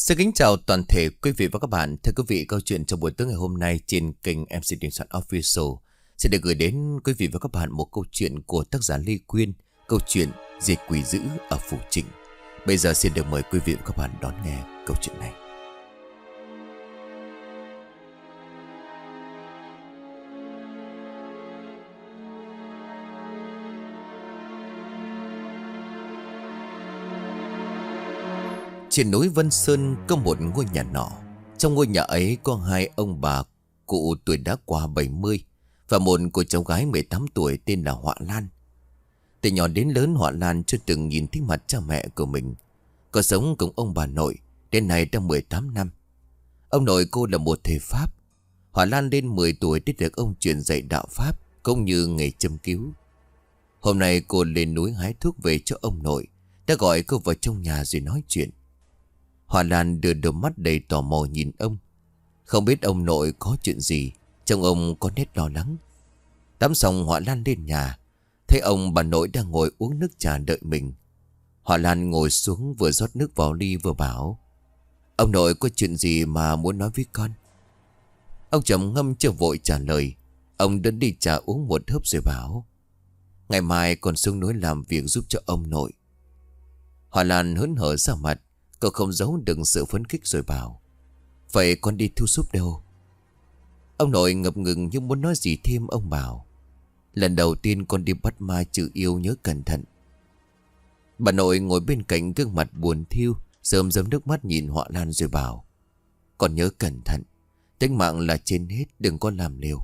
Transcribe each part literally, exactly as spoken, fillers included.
Xin kính chào toàn thể quý vị và các bạn. Thưa quý vị, câu chuyện trong buổi tối ngày hôm nay trên kênh em xê Đình Soạn Official sẽ được gửi đến quý vị và các bạn một câu chuyện của tác giả Lê Quyên, câu chuyện Diệt Quỷ Dữ ở Phủ Trịnh. Bây giờ xin được mời quý vị và các bạn đón nghe câu chuyện này. Trên núi Vân Sơn có một ngôi nhà nhỏ. Trong ngôi nhà ấy có hai ông bà cụ tuổi đã qua bảy mươi và một cô cháu gái mười tám tuổi tên là Họa Lan. Từ nhỏ đến lớn, Họa Lan chưa từng nhìn thấy mặt cha mẹ của mình. Cô sống cùng ông bà nội đến nay đã mười tám năm. Ông nội cô là một thầy Pháp. Họa Lan lên mười tuổi đã được ông truyền dạy đạo Pháp cũng như nghề châm cứu. Hôm nay cô lên núi hái thuốc về cho ông nội, đã gọi cô vào trong nhà rồi nói chuyện. Họa Lan đưa đôi mắt đầy tò mò nhìn ông. Không biết ông nội có chuyện gì, trông ông có nét lo lắng. Tắm xong Họa Lan lên nhà, thấy ông bà nội đang ngồi uống nước trà đợi mình. Họa Lan ngồi xuống vừa rót nước vào ly vừa bảo: "Ông nội có chuyện gì mà muốn nói với con?" Ông trầm ngâm chưa vội trả lời. Ông đến đi trà uống một hớp rồi bảo: "Ngày mai con xuống núi làm việc giúp cho ông nội." Họa Lan hớn hở ra mặt. Cậu không giấu được sự phấn khích rồi bảo: "Vậy con đi thu xúp đâu?" Ông nội ngập ngừng nhưng muốn nói gì thêm. Ông bảo: "Lần đầu tiên con đi bắt ma trừ yêu, nhớ cẩn thận." Bà nội ngồi bên cạnh gương mặt buồn thiu, rơm rớm nước mắt nhìn Họa Lan rồi bảo: "Con nhớ cẩn thận, tính mạng là trên hết, đừng có làm liều."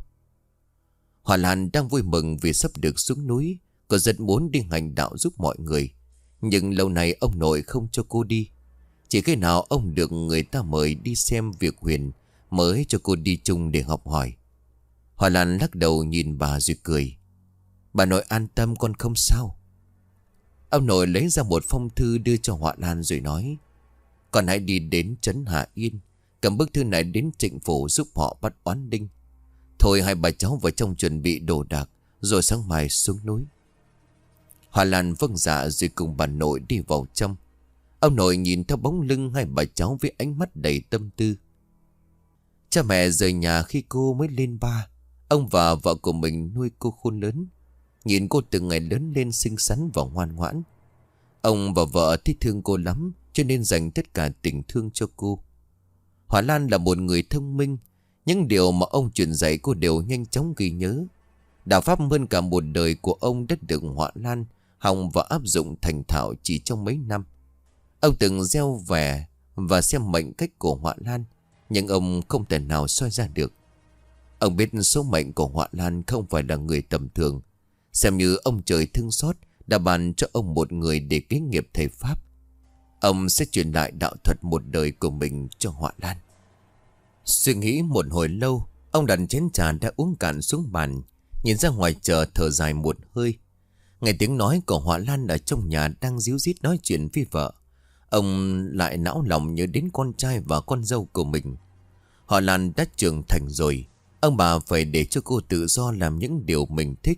Họa Lan đang vui mừng vì sắp được xuống núi. Cô rất muốn đi hành đạo giúp mọi người, nhưng lâu nay ông nội không cho cô đi. Chỉ khi nào ông được người ta mời đi xem việc huyền mới cho cô đi chung để học hỏi. Họa Lan lắc đầu nhìn bà rồi cười: "Bà nội an tâm, con không sao." Ông nội lấy ra một phong thư đưa cho Họa Lan rồi nói: "Con hãy đi đến trấn Hà Yên, cầm bức thư này đến Trịnh Phủ giúp họ bắt oán đinh. Thôi hai bà cháu vào trong chuẩn bị đồ đạc, rồi sáng mai xuống núi." Họa Lan vâng dạ rồi cùng bà nội đi vào trong. Ông nội nhìn theo bóng lưng hai bà cháu với ánh mắt đầy tâm tư. Cha mẹ rời nhà khi cô mới lên ba. Ông và vợ của mình nuôi cô khôn lớn, nhìn cô từng ngày lớn lên xinh xắn và ngoan ngoãn. Ông và vợ thích thương cô lắm, cho nên dành tất cả tình thương cho cô. Họa Lan là một người thông minh. Những điều mà ông truyền dạy cô đều nhanh chóng ghi nhớ. Đạo Pháp hơn cả một đời của ông đã được Họa Lan học và áp dụng thành thạo chỉ trong mấy năm. Ông từng gieo vẻ và xem mệnh cách của Họa Lan, nhưng ông không thể nào soi ra được. Ông biết số mệnh của Họa Lan không phải là người tầm thường. Xem như ông trời thương xót đã ban cho ông một người để kế nghiệp thầy Pháp. Ông sẽ truyền lại đạo thuật một đời của mình cho Họa Lan. Suy nghĩ một hồi lâu, ông đặt chén trà đã uống cạn xuống bàn, nhìn ra ngoài chợ thở dài một hơi. Nghe tiếng nói của Họa Lan ở trong nhà đang díu dít nói chuyện với vợ. Ông lại não lòng nhớ đến con trai và con dâu của mình. Họa Lan đã trưởng thành rồi, ông bà phải để cho cô tự do làm những điều mình thích.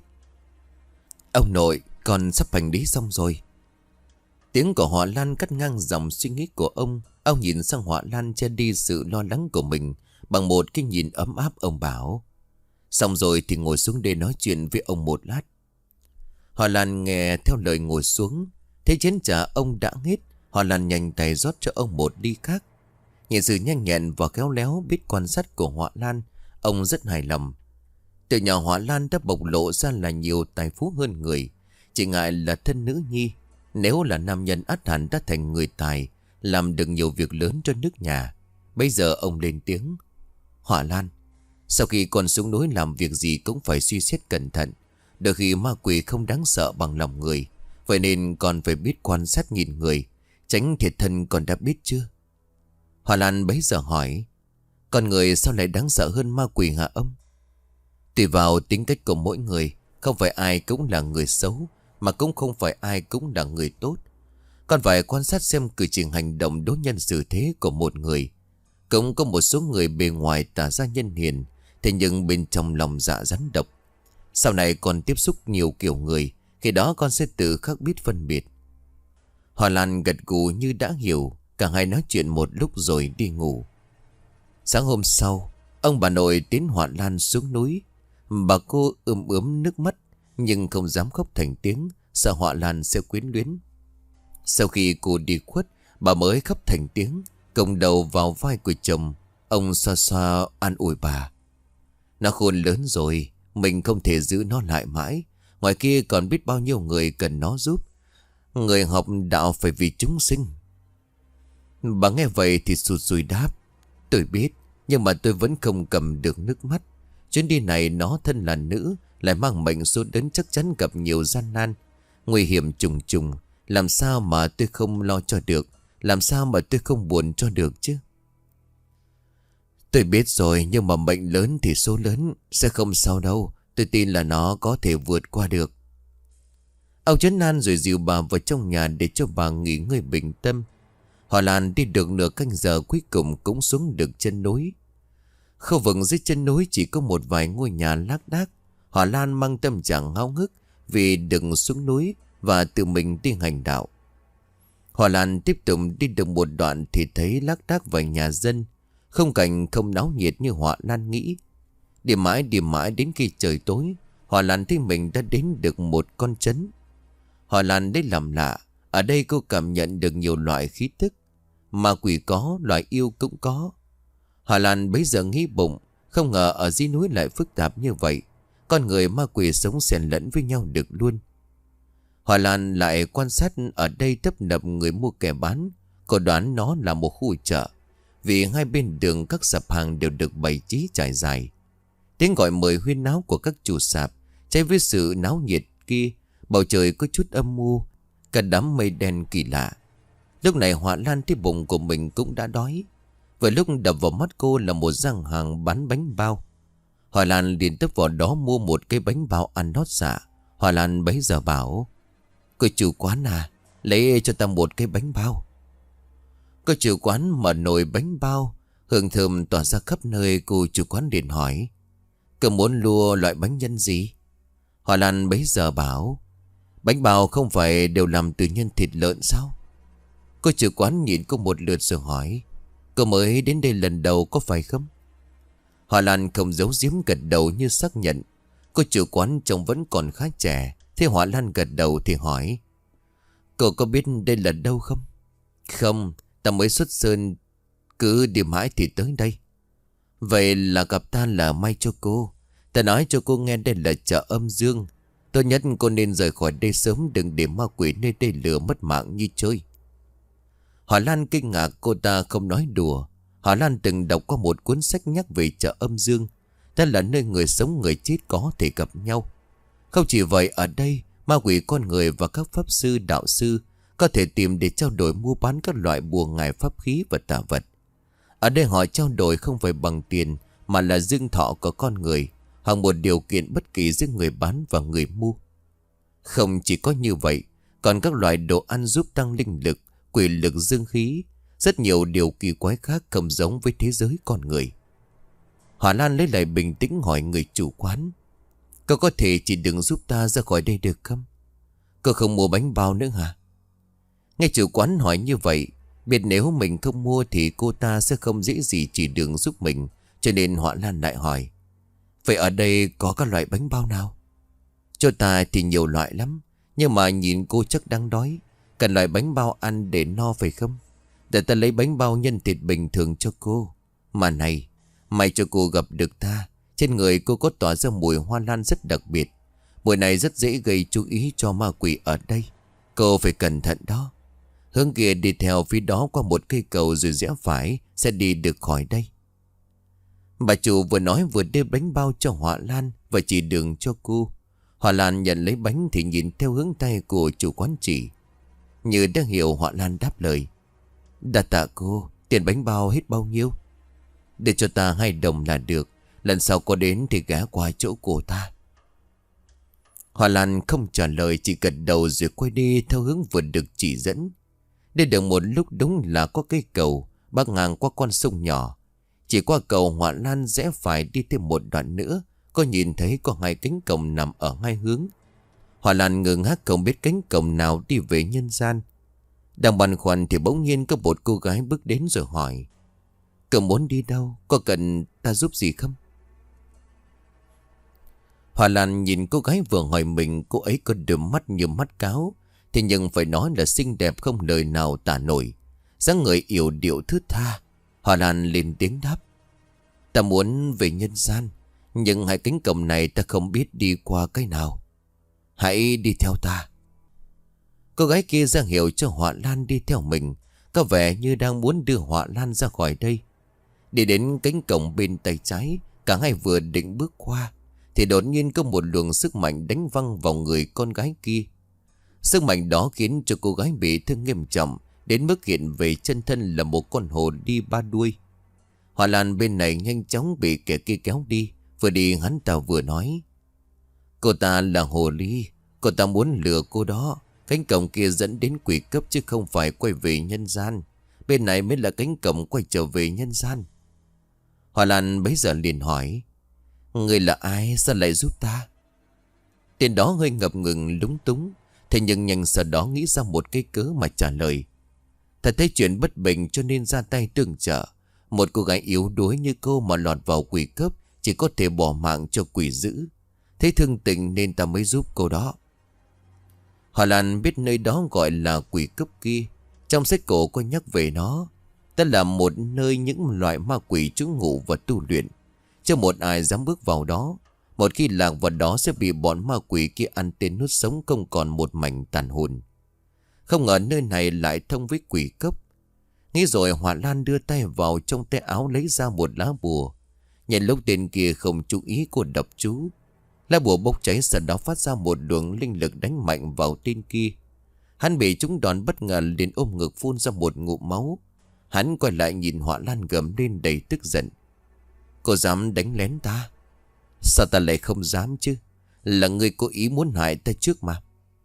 "Ông nội, con sắp hành lý xong rồi." Tiếng của Họa Lan cắt ngang dòng suy nghĩ của ông. Ông nhìn sang Họa Lan che đi sự lo lắng của mình bằng một cái nhìn ấm áp. Ông bảo: "Xong rồi thì ngồi xuống đây nói chuyện với ông một lát." Họa Lan nghe theo lời ngồi xuống. Thấy chén trà ông đã hết, Họa Lan nhanh tay rót cho ông một ly khác. Nhìn sự nhanh nhẹn và khéo léo biết quan sát của Họa Lan, ông rất hài lòng. Từ nhỏ Họa Lan đã bộc lộ ra là nhiều tài phú hơn người. Chỉ ngại là thân nữ nhi. Nếu là nam nhân ắt hẳn đã thành người tài, làm được nhiều việc lớn cho nước nhà. Bây giờ ông lên tiếng: "Họa Lan, sau khi con xuống núi làm việc gì cũng phải suy xét cẩn thận. Đôi khi ma quỷ không đáng sợ bằng lòng người. Vậy nên con phải biết quan sát nhìn người, tránh thiệt thân, con đã biết chưa?" Họa Lan bấy giờ hỏi: "Con người sao lại đáng sợ hơn ma quỷ hả ông?" "Tùy vào tính cách của mỗi người. Không phải ai cũng là người xấu, mà cũng không phải ai cũng là người tốt. Con phải quan sát xem cử chỉ hành động đối nhân xử thế của một người. Cũng có một số người bề ngoài tỏ ra nhân hiền, thế nhưng bên trong lòng dạ rắn độc. Sau này con tiếp xúc nhiều kiểu người, khi đó con sẽ tự khắc biết phân biệt." Họa Lan gật gù như đã hiểu. Cả hai nói chuyện một lúc rồi đi ngủ. Sáng hôm sau, ông bà nội tiến Họa Lan xuống núi. Bà cô ươm ướm nước mắt nhưng không dám khóc thành tiếng, sợ Họa Lan sẽ quyến luyến. Sau khi cô đi khuất, bà mới khóc thành tiếng, còng đầu vào vai của chồng. Ông xoa xoa an ủi bà. Nó khôn lớn rồi, mình không thể giữ nó lại mãi. Ngoài kia còn biết bao nhiêu người cần nó giúp. Người học đạo phải vì chúng sinh. Bà nghe vậy thì sụt sùi đáp. Tôi biết, nhưng mà tôi vẫn không cầm được nước mắt. Chuyến đi này nó thân là nữ, lại mang mệnh số đến chắc chắn gặp nhiều gian nan, nguy hiểm trùng trùng. Làm sao mà tôi không lo cho được, làm sao mà tôi không buồn cho được chứ. Tôi biết rồi, nhưng mà mệnh lớn thì số lớn, sẽ không sao đâu. Tôi tin là nó có thể vượt qua được. Ông trấn an rồi dìu bà vào trong nhà để cho bà nghỉ ngơi bình tâm. Họ Lan đi được nửa canh giờ cuối cùng cũng xuống được chân núi. Khu vực dưới chân núi chỉ có một vài ngôi nhà lác đác. Họ Lan mang tâm trạng háo hức vì đừng xuống núi và tự mình đi hành đạo. Họ Lan tiếp tục đi được một đoạn thì thấy lác đác vài nhà dân. Không cảnh không náo nhiệt như họ Lan nghĩ. Đi mãi đi mãi đến khi trời tối, họ Lan thấy mình đã đến được một con trấn. Họ Lan đấy làm lạ. Ở đây cô cảm nhận được nhiều loại khí tức. Ma quỷ có, loại yêu cũng có. Họ Lan bấy giờ nghĩ bụng, không ngờ ở dưới núi lại phức tạp như vậy. Con người ma quỷ sống xen lẫn với nhau được luôn. Họ Lan lại quan sát ở đây tấp nập người mua kẻ bán. Cô đoán nó là một khu chợ, vì hai bên đường các sạp hàng đều được bày trí trải dài. Tiếng gọi mời huyên náo của các chủ sạp trái với sự náo nhiệt kia. Bầu trời có chút âm u, cả đám mây đen kỳ lạ. Lúc này Họa Lan thấy bụng của mình cũng đã đói. Vừa lúc đập vào mắt cô là một gian hàng bán bánh bao. Họa Lan liền tấp vào đó mua một cái bánh bao ăn nót dạ. Họa Lan bấy giờ bảo: "Cô chủ quán à, lấy cho ta một cái bánh bao." Cô chủ quán mở nồi bánh bao, hương thơm tỏa ra khắp nơi. Cô chủ quán liền hỏi: "Cô muốn lua loại bánh nhân gì?" Họa Lan bấy giờ bảo: "Bánh bao không phải đều làm từ nhân thịt lợn sao?" Cô chủ quán nhìn cô một lượt rồi hỏi: "Cô mới đến đây lần đầu có phải không?" Họa Lan không giấu giếm gật đầu như xác nhận. Cô chủ quán trông vẫn còn khá trẻ. Thế Họa Lan gật đầu thì hỏi: "Cô có biết đây là đâu không?" "Không, ta mới xuất sơn, cứ đi mãi thì tới đây." "Vậy là gặp ta là may cho cô. Ta nói cho cô nghe đây là chợ Âm Dương. Tốt nhất cô nên rời khỏi đây sớm, đừng để ma quỷ nơi đây lừa mất mạng như chơi." Họa Lan kinh ngạc, cô ta không nói đùa. Họa Lan từng đọc qua một cuốn sách nhắc về chợ Âm Dương. Đó là nơi người sống người chết có thể gặp nhau. Không chỉ vậy, ở đây ma quỷ con người và các pháp sư đạo sư có thể tìm để trao đổi mua bán các loại bùa ngải pháp khí và tà vật. Ở đây họ trao đổi không phải bằng tiền, mà là dương thọ của con người, hoặc một điều kiện bất kỳ giữa người bán và người mua. Không chỉ có như vậy, còn các loại đồ ăn giúp tăng linh lực, quỷ lực, dương khí, rất nhiều điều kỳ quái khác không giống với thế giới con người. Họa Lan lấy lại bình tĩnh hỏi người chủ quán: "Cô có thể chỉ đừng giúp ta ra khỏi đây được không? Cô không mua bánh bao nữa hả?" Nghe chủ quán hỏi như vậy, biết nếu mình không mua thì cô ta sẽ không dễ gì chỉ đường giúp mình, cho nên Họa Lan lại hỏi: "Vậy ở đây có các loại bánh bao nào?" "Cho ta thì nhiều loại lắm, nhưng mà nhìn cô chắc đang đói, cần loại bánh bao ăn để no phải không? Để ta lấy bánh bao nhân thịt bình thường cho cô. Mà này, may cho cô gặp được ta. Trên người cô có tỏa ra mùi hoa lan rất đặc biệt. Mùi này rất dễ gây chú ý cho ma quỷ ở đây. Cô phải cẩn thận đó. Hướng kia đi theo phía đó qua một cây cầu rồi rẽ phải, sẽ đi được khỏi đây." Bà chủ vừa nói vừa đưa bánh bao cho Họa Lan và chỉ đường cho cô. Họa Lan nhận lấy bánh thì nhìn theo hướng tay của chủ quán chỉ. Như đã hiểu, Họa Lan đáp lời: "Đa tạ cô, tiền bánh bao hết bao nhiêu?" "Để cho ta hai đồng là được. Lần sau có đến thì ghé qua chỗ của ta." Họa Lan không trả lời, chỉ gật đầu rồi quay đi theo hướng vừa được chỉ dẫn. Đi được một lúc đúng là có cây cầu bắc ngang qua con sông nhỏ. Chỉ qua cầu, Họa Lan rẽ phải đi thêm một đoạn nữa, có nhìn thấy có hai cánh cổng nằm ở hai hướng. Họa Lan ngơ ngác không biết cánh cổng nào đi về nhân gian. Đang băn khoăn thì bỗng nhiên có một cô gái bước đến rồi hỏi: "Cậu muốn đi đâu? Có cần ta giúp gì không?" Hoa Lan nhìn cô gái vừa hỏi mình. Cô ấy có đôi mắt như mắt cáo, thế nhưng phải nói là xinh đẹp không lời nào tả nổi. Dáng người yểu điệu thướt tha. Hoa Lan lên tiếng đáp: "Ta muốn về nhân gian, nhưng hai cánh cổng này ta không biết đi qua cái nào. Hãy đi theo ta." Cô gái kia ra hiệu cho Hoa Lan đi theo mình, có vẻ như đang muốn đưa Hoa Lan ra khỏi đây. Đi đến cánh cổng bên tay trái, cả hai vừa định bước qua thì đột nhiên có một luồng sức mạnh đánh văng vào người con gái kia. Sức mạnh đó khiến cho cô gái bị thương nghiêm trọng, đến mức hiện về chân thân là một con hổ đi ba đuôi. Hoa Lan bên này nhanh chóng bị kẻ kia kéo đi. Vừa đi hắn ta vừa nói: "Cô ta là hồ ly, cô ta muốn lừa cô đó. Cánh cổng kia dẫn đến quỷ cấp chứ không phải quay về nhân gian. Bên này mới là cánh cổng quay trở về nhân gian." Hoa Lan bấy giờ liền hỏi: "Người là ai, sao lại giúp ta?" Tên đó hơi ngập ngừng lúng túng, thế nhưng nhanh sau đó nghĩ ra một cái cớ mà trả lời: "Thật thấy chuyện bất bình cho nên ra tay tương trợ. Một cô gái yếu đuối như cô mà lọt vào quỷ cấp, chỉ có thể bỏ mạng cho quỷ dữ. Thấy thương tình nên ta mới giúp cô đó." Hoa Lan biết nơi đó gọi là quỷ cấp kia. Trong sách cổ có nhắc về nó. Đó là một nơi những loại ma quỷ trú ngụ và tu luyện. Chưa một ai dám bước vào đó. Một khi lạc vào đó sẽ bị bọn ma quỷ kia ăn tên nuốt sống, không còn một mảnh tàn hồn. Không ngờ nơi này lại thông với quỷ cấp. Nghĩ rồi Hoa Lan đưa tay vào trong tay áo lấy ra một lá bùa. Nhìn lúc tên kia không chú ý cô đọc chú. Lá bùa bốc cháy, sau đó phát ra một luồng linh lực đánh mạnh vào tên kia. Hắn bị trúng đòn bất ngờ liền ôm ngực phun ra một ngụm máu. Hắn quay lại nhìn Hoa Lan gầm lên đầy tức giận: "Cô dám đánh lén ta? Sao ta lại không dám chứ? Là người cố ý muốn hại ta trước mà."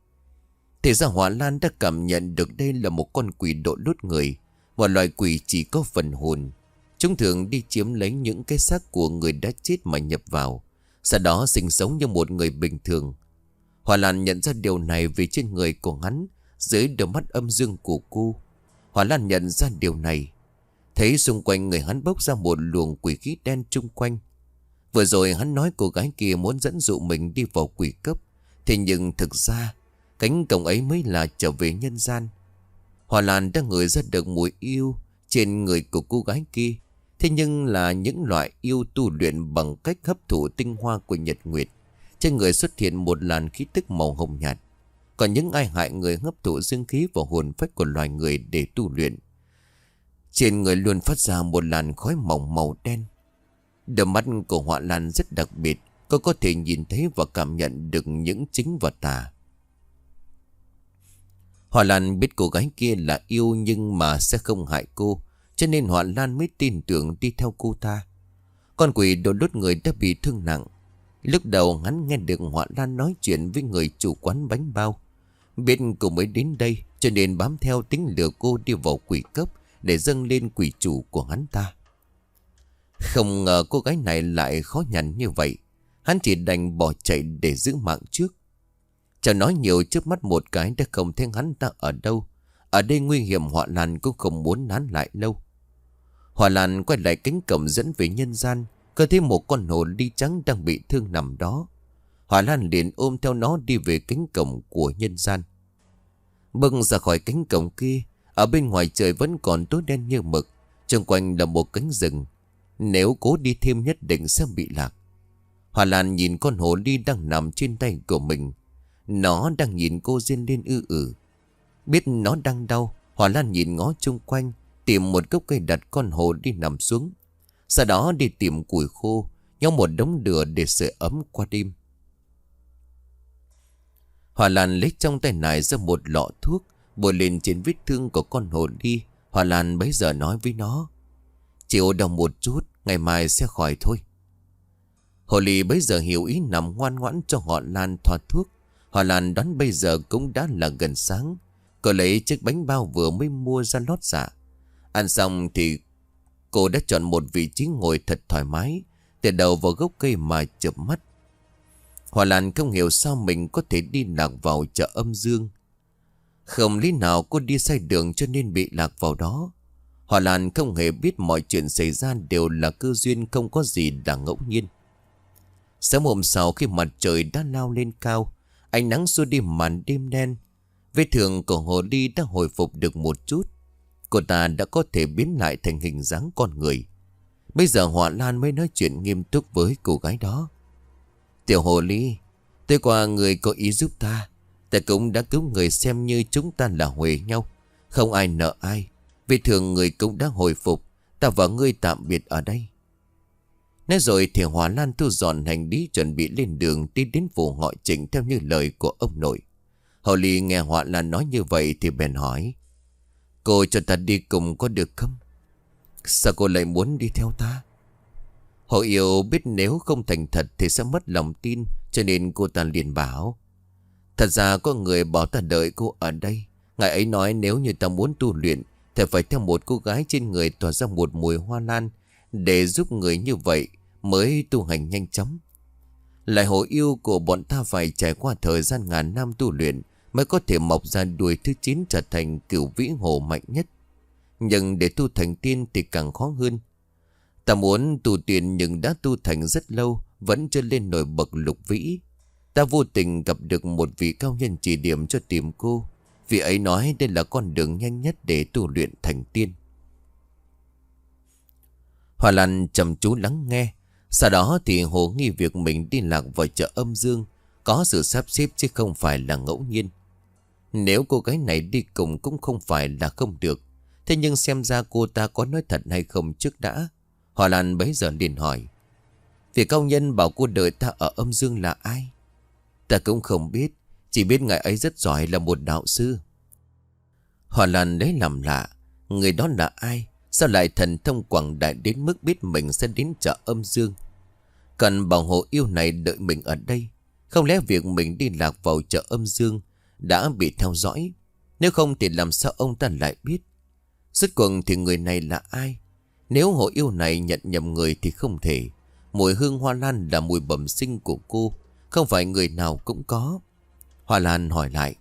Thì ra Hoa Lan đã cảm nhận được đây là một con quỷ độ lốt người. Một loài quỷ chỉ có phần hồn. Chúng thường đi chiếm lấy những cái xác của người đã chết mà nhập vào, sau đó sinh sống như một người bình thường. Hoa Lan nhận ra điều này vì trên người của hắn, dưới đôi mắt âm dương của cô. Hoa Lan nhận ra điều này, thấy xung quanh người hắn bốc ra một luồng quỷ khí đen chung quanh. Vừa rồi hắn nói cô gái kia muốn dẫn dụ mình đi vào quỷ cấp, thế nhưng thực ra cánh cổng ấy mới là trở về nhân gian. Hoa Lan đã ngửi ra được mùi yêu trên người của cô gái kia. Thế nhưng là những loại yêu tu luyện bằng cách hấp thụ tinh hoa của nhật nguyệt. Trên người xuất hiện một làn khí tức màu hồng nhạt. Còn những ai hại người hấp thụ dương khí và hồn phách của loài người để tu luyện, trên người luôn phát ra một làn khói mỏng màu đen. Đôi mắt của Hoa Lan rất đặc biệt. Cô có thể nhìn thấy và cảm nhận được những chính và tà. Hoa Lan biết cô gái kia là yêu nhưng mà sẽ không hại cô, cho nên Hoa Lan mới tin tưởng đi theo cô ta. Con quỷ đồ lốt người đã bị thương nặng. Lúc đầu hắn nghe được Hoa Lan nói chuyện với người chủ quán bánh bao, biết cô mới đến đây, cho nên bám theo tính lừa cô đi vào quỷ cấp để dâng lên quỷ chủ của hắn ta. Không ngờ cô gái này lại khó nhằn như vậy. Hắn chỉ đành bỏ chạy để giữ mạng trước. Chẳng nói nhiều, trước mắt một cái đã không thấy hắn ta ở đâu. Ở đây nguy hiểm, Hoa Lan cũng không muốn nán lại lâu. Hoa Lan quay lại cánh cổng dẫn về nhân gian, có thấy một con hổ ly trắng đang bị thương nằm đó. Hoa Lan liền ôm theo nó đi về cánh cổng của nhân gian. Bước ra khỏi cánh cổng kia, ở bên ngoài trời vẫn còn tối đen như mực. Xung quanh là một cánh rừng. Nếu cố đi thêm nhất định sẽ bị lạc. Hoa Lan nhìn con hổ ly đang nằm trên tay của mình. Nó đang nhìn cô rên lên ư ử. Biết nó đang đau, Hoa Lan nhìn ngó chung quanh, tìm một gốc cây đặt con hổ đi nằm xuống. Sau đó đi tìm củi khô, nhau một đống lửa để sưởi ấm qua đêm. Hoa Lan lấy trong tay này ra một lọ thuốc, bôi lên trên vết thương của con hổ đi. Hoa Lan bấy giờ nói với nó: "Chịu đau một chút, ngày mai sẽ khỏi thôi." Hồ ly bấy giờ hiểu ý, nằm ngoan ngoãn cho Hoa Lan thoa thuốc. Hoa Lan đoán bây giờ cũng đã là gần sáng. Cô lấy chiếc bánh bao vừa mới mua ra lót dạ. Ăn xong thì cô đã chọn một vị trí ngồi thật thoải mái, tựa đầu vào gốc cây mà chợp mắt. Hoa Lan không hiểu sao mình có thể đi lạc vào chợ âm dương. Không lý nào cô đi sai đường cho nên bị lạc vào đó. Hoa Lan không hề biết mọi chuyện xảy ra đều là cơ duyên, không có gì là ngẫu nhiên. Sáng hôm sau khi mặt trời đã lao lên cao, ánh nắng xua đi màn đêm đen, vết thương của hồ ly đã hồi phục được một chút. Cô ta đã có thể biến lại thành hình dáng con người. Bây giờ Hoa Lan mới nói chuyện nghiêm túc với cô gái đó. Tiểu hồ ly, tối qua người có ý giúp ta. Ta cũng đã cứu người, xem như chúng ta là huề nhau, không ai nợ ai. Vết thương người cũng đã hồi phục. Ta và ngươi tạm biệt ở đây. Nói rồi thì Hoa Lan thu dọn hành lý chuẩn bị lên đường đi đến phủ họ Trịnh theo như lời của ông nội. Hồ ly nghe Hoa Lan nói như vậy thì bèn hỏi: Cô cho ta đi cùng có được không? Sao cô lại muốn đi theo ta? Hồ Yêu biết nếu không thành thật thì sẽ mất lòng tin, cho nên cô ta liền bảo: Thật ra có người bảo ta đợi cô ở đây. Ngài ấy nói nếu như ta muốn tu luyện thì phải theo một cô gái trên người tỏa ra một mùi hoa lan, để giúp người như vậy mới tu hành nhanh chóng. Lại Hồ Yêu của bọn ta phải trải qua thời gian ngàn năm tu luyện mới có thể mọc ra đuôi thứ chín, trở thành cửu vĩ hồ mạnh nhất. Nhưng để tu thành tiên thì càng khó hơn. Ta muốn tu tiên nhưng đã tu thành rất lâu, vẫn chưa lên nổi bậc lục vĩ. Ta vô tình gặp được một vị cao nhân chỉ điểm cho tìm cô. Vị ấy nói đây là con đường nhanh nhất để tu luyện thành tiên. Hoa Lan chăm chú lắng nghe. Sau đó thì hồ nghi việc mình đi lạc vào chợ Âm Dương có sự sắp xếp chứ không phải là ngẫu nhiên. Nếu cô gái này đi cùng cũng không phải là không được. Thế nhưng xem ra cô ta có nói thật hay không trước đã. Hoa Lan bấy giờ liền hỏi: Vị cao nhân bảo cô đợi ta ở Âm Dương là ai? Ta cũng không biết, chỉ biết ngài ấy rất giỏi, là một đạo sư. Hoa Lan lấy làm lạ, người đó là ai? Sao lại thần thông quảng đại đến mức biết mình sẽ đến chợ Âm Dương? Cần bảo Hồ Yêu này đợi mình ở đây. Không lẽ việc mình đi lạc vào chợ Âm Dương đã bị theo dõi? Nếu không thì làm sao ông ta lại biết? Rốt cuộc thì người này là ai? Nếu Hồ Yêu này nhận nhầm người thì không thể. Mùi hương hoa lan là mùi bẩm sinh của cô, không phải người nào cũng có. Hoa Lan hỏi lại: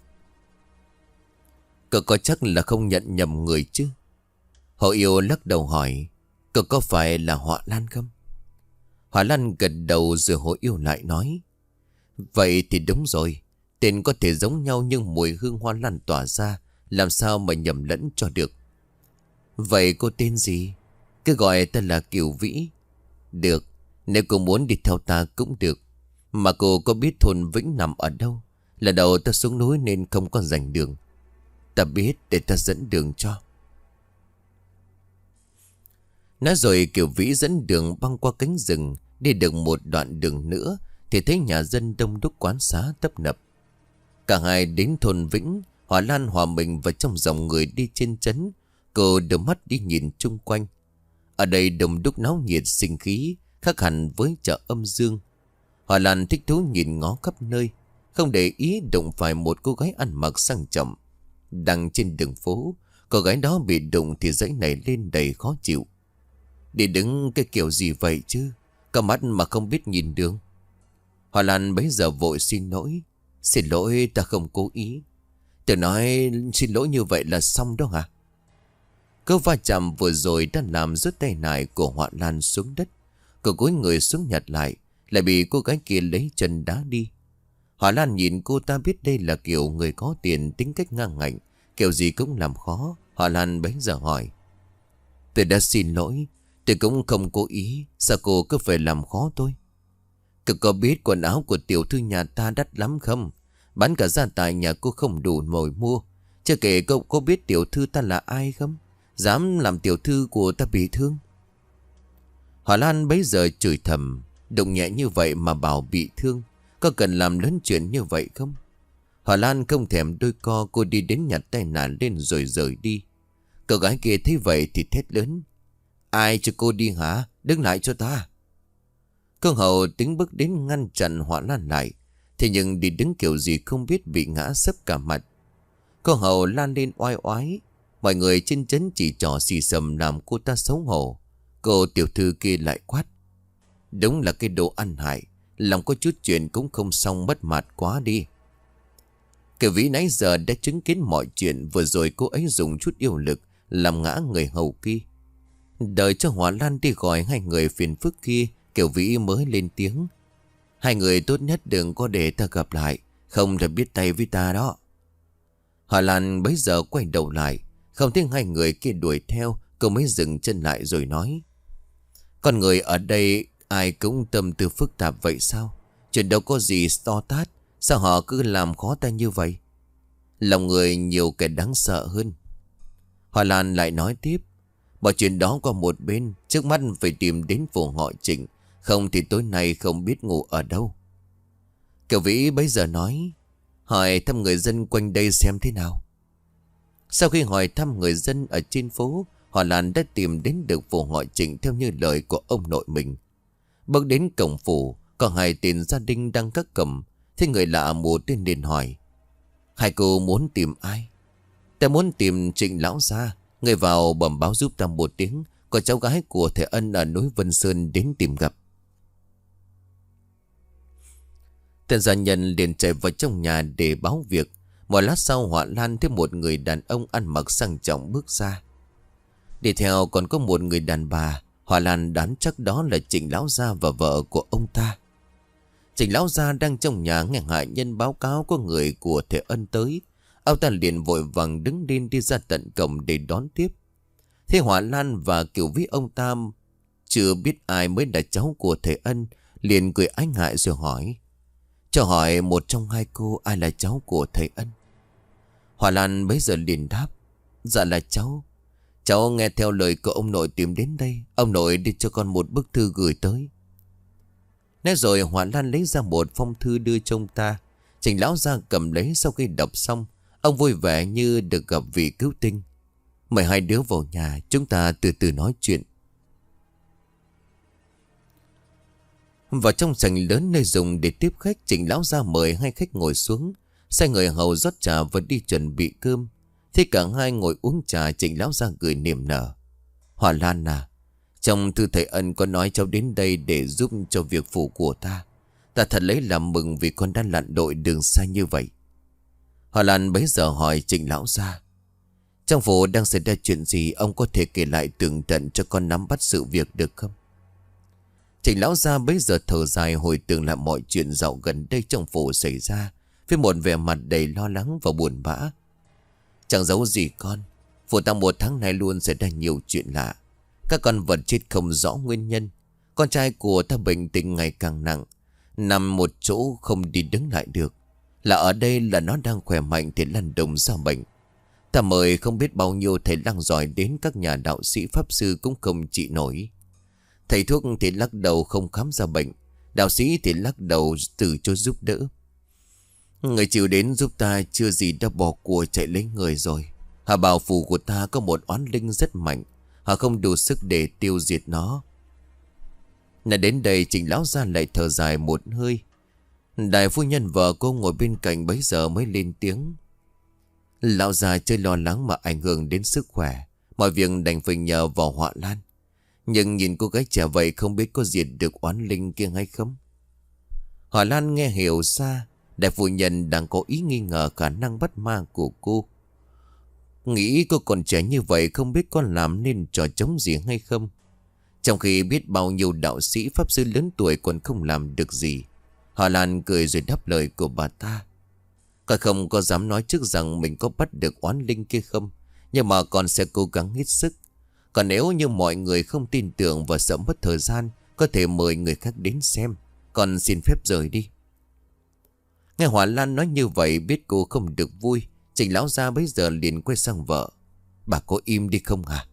Cậu có chắc là không nhận nhầm người chứ? Hồ Yêu lắc đầu hỏi: Cậu có phải là Hoa Lan không? Hoa Lan gật đầu rồi Hồ Yêu lại nói: Vậy thì đúng rồi. Tên có thể giống nhau nhưng mùi hương hoa lan tỏa ra, làm sao mà nhầm lẫn cho được. Vậy cô tên gì? Cứ gọi ta là Kiều Vĩ. Được, nếu cô muốn đi theo ta cũng được. Mà cô có biết thôn Vĩnh nằm ở đâu? Lần đầu ta xuống núi nên không có rành đường. Ta biết, để ta dẫn đường cho. Nói rồi Kiều Vĩ dẫn đường băng qua cánh rừng. Đi được một đoạn đường nữa thì thấy nhà dân đông đúc, quán xá tấp nập. Cả hai đến thôn Vĩnh. Hoa Lan hòa mình vào trong dòng người đi trên trấn. Cô đưa mắt đi nhìn chung quanh. Ở đây đông đúc náo nhiệt sinh khí, khác hẳn với chợ Âm Dương. Hoa Lan thích thú nhìn ngó khắp nơi, không để ý đụng phải một cô gái ăn mặc sang trọng. Đang trên đường phố, cô gái đó bị đụng thì dãy nảy lên đầy khó chịu. Đi đứng cái kiểu gì vậy chứ? Cả mắt mà không biết nhìn đường. Hoa Lan bấy giờ vội xin lỗi. Xin lỗi, ta không cố ý. Tôi nói xin lỗi như vậy là xong đó hả? Câu va chạm vừa rồi đã làm rớt tay nải của Hoa Lan xuống đất. Cô cúi người xuống nhặt lại, lại bị cô gái kia lấy chân đá đi. Hoa Lan nhìn cô ta biết đây là kiểu người có tiền, tính cách ngang ngạnh, kiểu gì cũng làm khó. Hoa Lan bấy giờ hỏi: Tôi đã xin lỗi, tôi cũng không cố ý. Sao cô cứ phải làm khó tôi? Cậu có biết quần áo của tiểu thư nhà ta đắt lắm không? Bán cả gia tài nhà cô không đủ mồi mua. Chưa kể cậu có biết tiểu thư ta là ai không? Dám làm tiểu thư của ta bị thương. Hoa Lan bấy giờ chửi thầm: Đụng nhẹ như vậy mà bảo bị thương, có cần làm lớn chuyện như vậy không? Hoa Lan không thèm đôi co, cô đi đến nhặt tay nải lên rồi rời đi. Cậu gái kia thấy vậy thì thét lớn: Ai cho cô đi hả? Đứng lại cho ta. Công hầu tính bước đến ngăn chặn Hoa Lan lại, thế nhưng đi đứng kiểu gì không biết, bị ngã sấp cả mặt. Công hầu lan lên oai oái. Mọi người trên trấn chỉ trỏ xì xầm làm cô ta xấu hổ. Cô tiểu thư kia lại quát: Đúng là cái đồ ăn hại, lòng có chút chuyện cũng không xong, mất mặt quá đi. Kiều Vĩ nãy giờ đã chứng kiến mọi chuyện. Vừa rồi cô ấy dùng chút yêu lực làm ngã người hầu kia. Đợi cho Hỏa Lan đi gọi hai người phiền phức kia, Kiều Vĩ mới lên tiếng. Hai người tốt nhất đừng có để ta gặp lại, không thể biết tay với ta đó. Hỏa Lan bấy giờ quay đầu lại, không thấy hai người kia đuổi theo. Cô mới dừng chân lại rồi nói. Con người ở đây ai cũng tâm tư phức tạp vậy sao? Chuyện đâu có gì to tát, sao họ cứ làm khó ta như vậy? Lòng người nhiều kẻ đáng sợ hơn. Hỏa Lan lại nói tiếp. Bỏ chuyện đó qua một bên, trước mắt phải tìm đến phủ họ Trịnh, không thì tối nay không biết ngủ ở đâu. Kiều Vĩ bấy giờ nói. Hỏi thăm người dân quanh đây xem thế nào. Sau khi hỏi thăm người dân ở trên phố, Hỏa Lan đã tìm đến được phủ họ Trịnh theo như lời của ông nội mình. Bước đến cổng phủ, có hai tên gia đình đang cắt cầm. Thế người lạ một tên liền hỏi. Hai cô muốn tìm ai? Ta muốn tìm Trịnh lão gia. Người vào bẩm báo giúp ta một tiếng, có cháu gái của thầy Ân ở núi Vân Sơn đến tìm gặp. Tên gia nhân liền chạy vào trong nhà để báo việc. Một lát sau Hỏa Lan thấy một người đàn ông ăn mặc sang trọng bước ra. Đi theo còn có một người đàn bà. Hỏa Lan đoán chắc đó là Trịnh lão gia và vợ của ông ta. Trịnh lão gia đang trong nhà nghe hạ nhân báo cáo có người của thầy Ân tới. Ông ta liền vội vàng đứng lên đi ra tận cổng để đón tiếp. Thế Hỏa Lan và Kiều Vĩ ông ta chưa biết ai mới là cháu của thầy Ân, liền cười ái ngại rồi hỏi. Cho hỏi một trong hai cô ai là cháu của thầy Ân? Hỏa Lan bấy giờ liền đáp. Dạ là cháu. Cháu nghe theo lời của ông nội tìm đến đây. Ông nội đi cho con một bức thư gửi tới. Nói rồi Hỏa Lan lấy ra một phong thư đưa cho ông ta. Trịnh lão gia cầm lấy, sau khi đọc xong, ông vui vẻ như được gặp vị cứu tinh. Mời hai đứa vào nhà, chúng ta từ từ nói chuyện. Vào trong sảnh lớn nơi dùng để tiếp khách, Trịnh lão gia mời hai khách ngồi xuống, sai người hầu rót trà và đi chuẩn bị cơm. Thế cả hai ngồi uống trà, Trịnh lão gia cười niềm nở. Hỏa Lan à, trong thư thầy Ân có nói cháu đến đây để giúp cho việc phủ của ta. Ta thật lấy làm mừng vì con đã lặn đội đường xa như vậy. Hỏa Lan bấy giờ hỏi Trịnh lão gia. Trong phủ đang xảy ra chuyện gì, ông có thể kể lại tường tận cho con nắm bắt sự việc được không? Trịnh lão gia bấy giờ thở dài hồi tưởng lại mọi chuyện dạo gần đây trong phủ xảy ra, với một vẻ mặt đầy lo lắng và buồn bã. Chẳng giấu gì con, phủ ta một tháng nay luôn xảy ra nhiều chuyện lạ. Các con vật chết không rõ nguyên nhân. Con trai của ta bệnh tình ngày càng nặng, nằm một chỗ không đi đứng lại được. Là ở đây là nó đang khỏe mạnh thì lăn đồng ra bệnh. Ta mời không biết bao nhiêu thầy lang giỏi đến, các nhà đạo sĩ pháp sư cũng không trị nổi. Thầy thuốc thì lắc đầu không khám ra bệnh, đạo sĩ thì lắc đầu từ chối giúp đỡ. Người chịu đến giúp ta chưa gì đã bỏ của chạy lấy người rồi. Hà bảo phủ của ta có một oán linh rất mạnh, họ không đủ sức để tiêu diệt nó. Nói đến đây Trịnh lão gia lại thở dài một hơi. Đại phu nhân vợ cô ngồi bên cạnh bấy giờ mới lên tiếng. Lão già chơi lo lắng mà ảnh hưởng đến sức khỏe, mọi việc đành phải nhờ vào Hỏa Lan. Nhưng nhìn cô gái trẻ vậy không biết có diệt được oán linh kia hay không. Hỏa Lan nghe hiểu ra đại phu nhân đang có ý nghi ngờ khả năng bắt ma của cô. Nghĩ cô còn trẻ như vậy không biết con làm nên trò trống gì hay không. Trong khi biết bao nhiêu đạo sĩ pháp sư lớn tuổi còn không làm được gì. Hỏa Lan cười rồi đáp lời của bà ta. Con không có dám nói trước rằng mình có bắt được oán linh kia không, nhưng mà con sẽ cố gắng hết sức. Còn nếu như mọi người không tin tưởng và sợ mất thời gian, có thể mời người khác đến xem. Con xin phép rời đi. Nghe Hỏa Lan nói như vậy biết cô không được vui, Trịnh lão gia bấy giờ liền quay sang vợ. Bà có im đi không hả?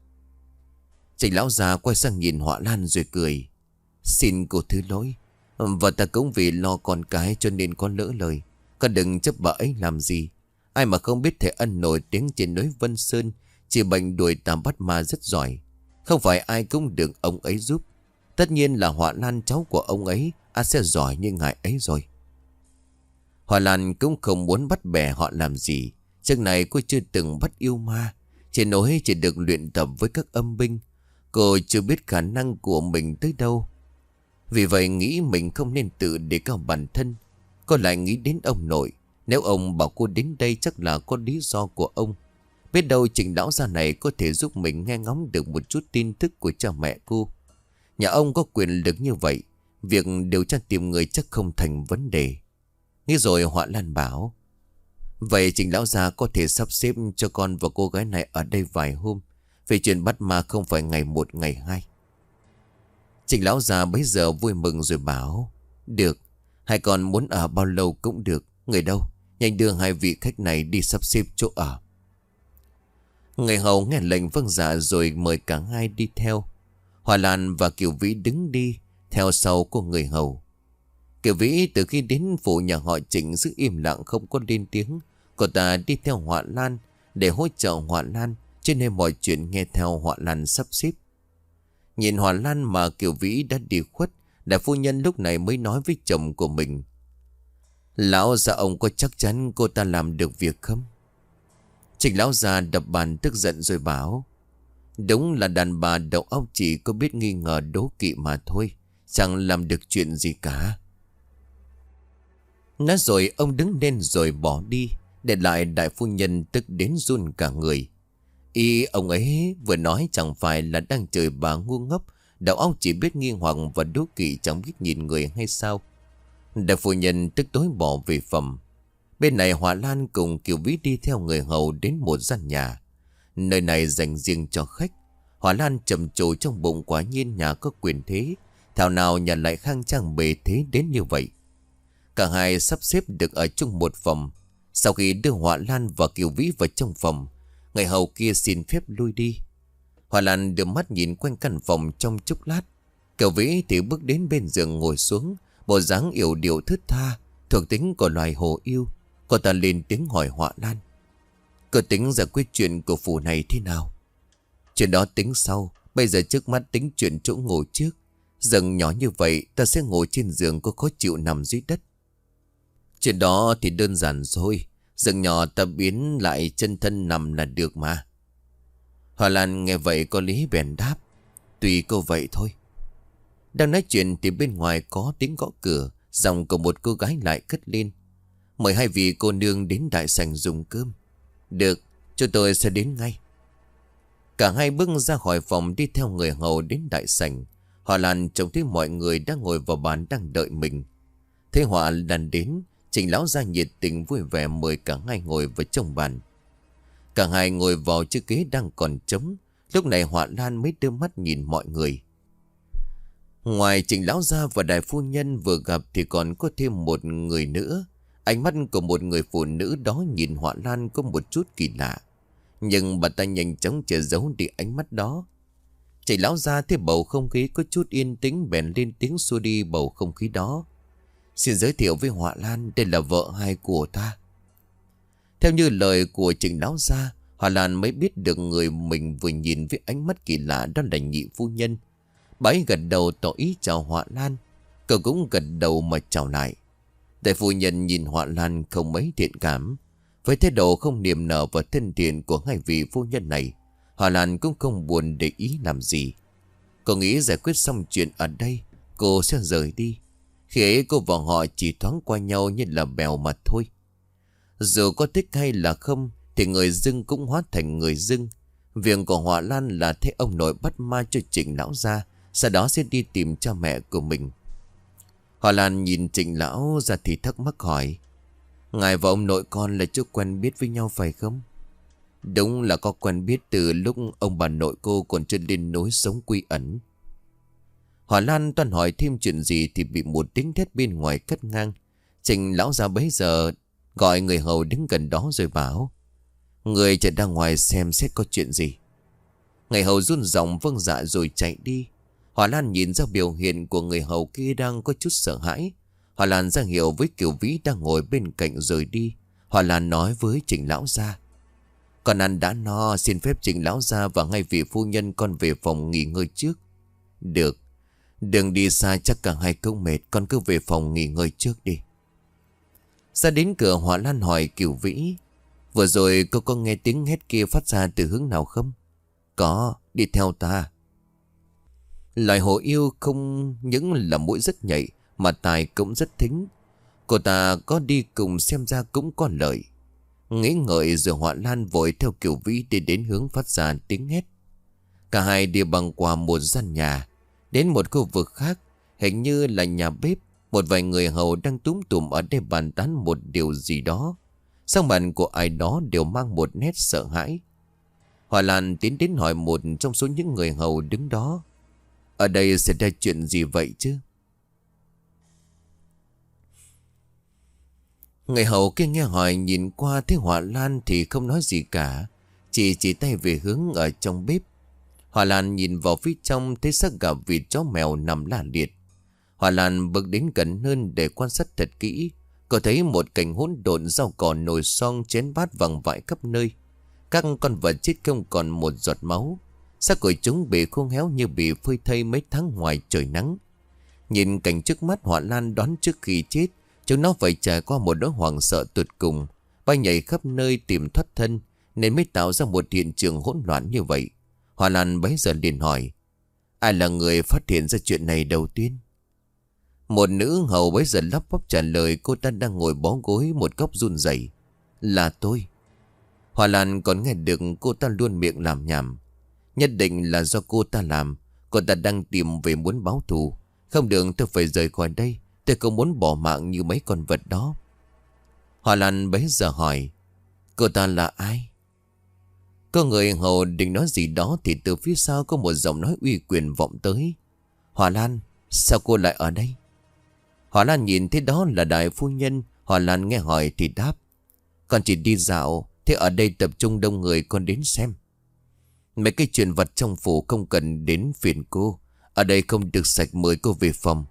Trịnh lão gia quay sang nhìn Hỏa Lan rồi cười. Xin cô thứ lỗi, vợ ta cũng vì lo con cái cho nên có lỡ lời. Con đừng chấp bà ấy làm gì. Ai mà không biết thầy Ân nổi tiếng trên núi Vân Sơn, chỉ bệnh đuổi tà bắt ma rất giỏi. Không phải ai cũng được ông ấy giúp. Tất nhiên là Hỏa Lan cháu của ông ấy à sẽ giỏi như ngài ấy rồi. Hỏa Lan cũng không muốn bắt bẻ họ làm gì. Trước này cô chưa từng bắt yêu ma, trên núi chỉ được luyện tập với các âm binh. Cô chưa biết khả năng của mình tới đâu. Vì vậy nghĩ mình không nên tự đề cao bản thân. Cô lại nghĩ đến ông nội. Nếu ông bảo cô đến đây chắc là có lý do của ông. Biết đâu Trịnh lão gia này có thể giúp mình nghe ngóng được một chút tin tức của cha mẹ cô. Nhà ông có quyền lực như vậy, việc điều tra tìm người chắc không thành vấn đề. Nghĩ rồi Họa Lan bảo: Vậy Trịnh lão gia có thể sắp xếp cho con và cô gái này ở đây vài hôm. Vì chuyện bắt ma không phải ngày một ngày hai. Trịnh lão gia bấy giờ vui mừng rồi bảo: Được, hai con muốn ở bao lâu cũng được. Người đâu, nhanh đưa hai vị khách này đi sắp xếp chỗ ở. Người hầu nghe lệnh vâng dạ rồi mời cả hai đi theo. Hoa Lan và Kiều Vĩ đứng đi theo sau của người hầu. Kiều Vĩ từ khi đến phủ nhà họ Trịnh giữ im lặng không có lên tiếng. Cô ta đi theo Hoa Lan để hỗ trợ Hoa Lan, cho nên mọi chuyện nghe theo Hoa Lan sắp xếp. Nhìn Hoa Lan mà Kiều Vĩ đã đi khuất, đại phu nhân lúc này mới nói với chồng của mình: Lão gia ông có chắc chắn cô ta làm được việc không? Trịnh lão già đập bàn tức giận rồi bảo: Đúng là đàn bà đầu óc chỉ có biết nghi ngờ đố kỵ mà thôi, chẳng làm được chuyện gì cả. Nói rồi ông đứng lên rồi bỏ đi, để lại đại phu nhân tức đến run cả người. Ý ông ấy vừa nói chẳng phải là đang chửi bà ngu ngốc, đầu óc chỉ biết nghi hoặc và đố kỵ chẳng biết nhìn người hay sao. Đại phu nhân tức tối bỏ về phòng. Bên này Hoa Lan cùng Kiều Vĩ đi theo người hầu đến một gian nhà. Nơi này dành riêng cho khách. Hoa Lan trầm trồ trong bụng, quả nhiên nhà có quyền thế, thảo nào nhà lại khang trang bề thế đến như vậy. Cả hai sắp xếp được ở chung một phòng. Sau khi đưa Hoa Lan và Kiều Vĩ vào trong phòng, người hầu kia xin phép lui đi. Hoa Lan đưa mắt nhìn quanh căn phòng trong chốc lát. Kiều Vĩ thì bước đến bên giường ngồi xuống, bộ dáng yểu điệu thướt tha, thuộc tính của loài hồ yêu. Cô ta lên tiếng hỏi Hoa Lan: Cô tính giải quyết chuyện của phủ này thế nào? Chuyện đó tính sau, bây giờ trước mắt tính chuyện chỗ ngồi trước. Giường nhỏ như vậy, ta sẽ ngồi trên giường, có khó chịu nằm dưới đất. Chuyện đó thì đơn giản rồi, giường nhỏ ta biến lại chân thân nằm là được mà. Hoa Lan nghe vậy có lý bèn đáp: Tùy cô vậy thôi. Đang nói chuyện thì bên ngoài có tiếng gõ cửa, giọng của một cô gái lại cất lên: Mời hai vị cô nương đến đại sảnh dùng cơm. Được, chúng tôi sẽ đến ngay. Cả hai bước ra khỏi phòng đi theo người hầu đến đại sảnh. Hoa Lan trông thấy mọi người đang ngồi vào bàn đang đợi mình. Thấy Hoa Lan đến, Trịnh lão gia nhiệt tình vui vẻ mời cả hai ngồi vào trong bàn. Cả hai ngồi vào chiếc ghế đang còn trống. Lúc này Hoa Lan mới đưa mắt nhìn mọi người. Ngoài Trịnh lão gia và đại phu nhân vừa gặp thì còn có thêm một người nữa. Ánh mắt của một người phụ nữ đó nhìn Hoa Lan có một chút kỳ lạ, nhưng bà ta nhanh chóng che giấu đi ánh mắt đó. Trịnh lão gia thấy bầu không khí có chút yên tĩnh bèn lên tiếng xua đi bầu không khí đó: Xin giới thiệu với Hoa Lan, đây là vợ hai của ta. Theo như lời của Trịnh lão gia, Hoa Lan mới biết được người mình vừa nhìn với ánh mắt kỳ lạ đó là nhị phu nhân. Bà ấy gật đầu tỏ ý chào Hoa Lan, cậu cũng gật đầu mà chào lại. Đại phu nhân nhìn Hoa Lan không mấy thiện cảm. Với thái độ không niềm nở và thân thiện của hai vị phu nhân này, Hoa Lan cũng không buồn để ý làm gì. Cô nghĩ giải quyết xong chuyện ở đây, cô sẽ rời đi. Khi ấy cô và họ chỉ thoáng qua nhau như là bèo mà thôi. Dù có thích hay là không thì người dưng cũng hóa thành người dưng. Việc của Hoa Lan là thấy ông nội bắt ma cho Trịnh lão gia, sau đó sẽ đi tìm cha mẹ của mình. Hoa Lan nhìn Trịnh lão ra thì thắc mắc hỏi: Ngài và ông nội con là chưa quen biết với nhau phải không? Đúng là có quen biết từ lúc ông bà nội cô còn chưa lên núi sống quy ẩn. Hoa Lan toàn hỏi thêm chuyện gì thì bị một tiếng thét bên ngoài cắt ngang. Trịnh lão ra bấy giờ gọi người hầu đứng gần đó rồi bảo: Người chạy ra ngoài xem xét có chuyện gì. Người hầu run giọng vâng dạ rồi chạy đi. Hoa Lan nhìn ra biểu hiện của người hầu kia đang có chút sợ hãi. Hoa Lan ra hiệu với Kiều Vĩ đang ngồi bên cạnh rời đi. Hoa Lan nói với Trịnh lão gia: Con ăn đã no, xin phép Trịnh lão gia và ngay vị phu nhân con về phòng nghỉ ngơi trước. Được, đừng đi xa chắc cả hai cũng mệt, con cứ về phòng nghỉ ngơi trước đi. Ra đến cửa Hoa Lan hỏi Kiều Vĩ: Vừa rồi cô có nghe tiếng hét kia phát ra từ hướng nào không? Có, đi theo ta. Loài hổ yêu không những là mũi rất nhạy mà tai cũng rất thính. Cô ta có đi cùng xem ra cũng có lợi. Nghĩ ngợi rồi Họa Lan vội theo Kiều Vĩ đi đến hướng phát ra tiếng hét. Cả hai đi băng qua một gian nhà, đến một khu vực khác, hình như là nhà bếp. Một vài người hầu đang túm tụm ở đây bàn tán một điều gì đó. Sắc mặt của ai đó đều mang một nét sợ hãi. Họa Lan tiến đến hỏi một trong số những người hầu đứng đó: ở đây xảy ra chuyện gì vậy chứ? Người hầu kia nghe hỏi nhìn qua thấy Họa Lan thì không nói gì cả, chỉ chỉ tay về hướng ở trong bếp. Họa Lan nhìn vào phía trong thấy xác gà vịt chó mèo nằm la liệt. Họa Lan bước đến gần hơn để quan sát thật kỹ. Cô thấy một cảnh hỗn độn, rau cỏ, nồi son, chén bát văng vãi khắp nơi. Các con vật chết không còn một giọt máu. Xác của chúng bị khô héo như bị phơi thây mấy tháng ngoài trời nắng. Nhìn cảnh trước mắt, Họa Lan đoán trước khi chết chúng nó phải trải qua một nỗi hoảng sợ tột cùng, bay nhảy khắp nơi tìm thoát thân, nên mới tạo ra một hiện trường hỗn loạn như vậy. Họa Lan bấy giờ liền hỏi: ai là người phát hiện ra chuyện này đầu tiên? Một nữ hầu bấy giờ lắp bắp trả lời. Cô ta đang ngồi bó gối một góc run rẩy: là tôi. Họa Lan còn nghe được cô ta luôn miệng làm nhảm: nhất định là do cô ta làm. Cô ta đang tìm về muốn báo thù. Không được, tôi phải rời khỏi đây. Tôi không muốn bỏ mạng như mấy con vật đó. Họa Lan bấy giờ hỏi: cô ta là ai? Có người hầu định nói gì đó thì từ phía sau có một giọng nói uy quyền vọng tới: Họa Lan, sao cô lại ở đây? Họa Lan nhìn thấy đó là đại phu nhân. Họa Lan nghe hỏi thì đáp: con chỉ đi dạo, thế ở đây tập trung đông người con đến xem. Mấy cái chuyện vật trong phủ không cần đến phiền cô. Ở đây không được sạch, mời cô về phòng.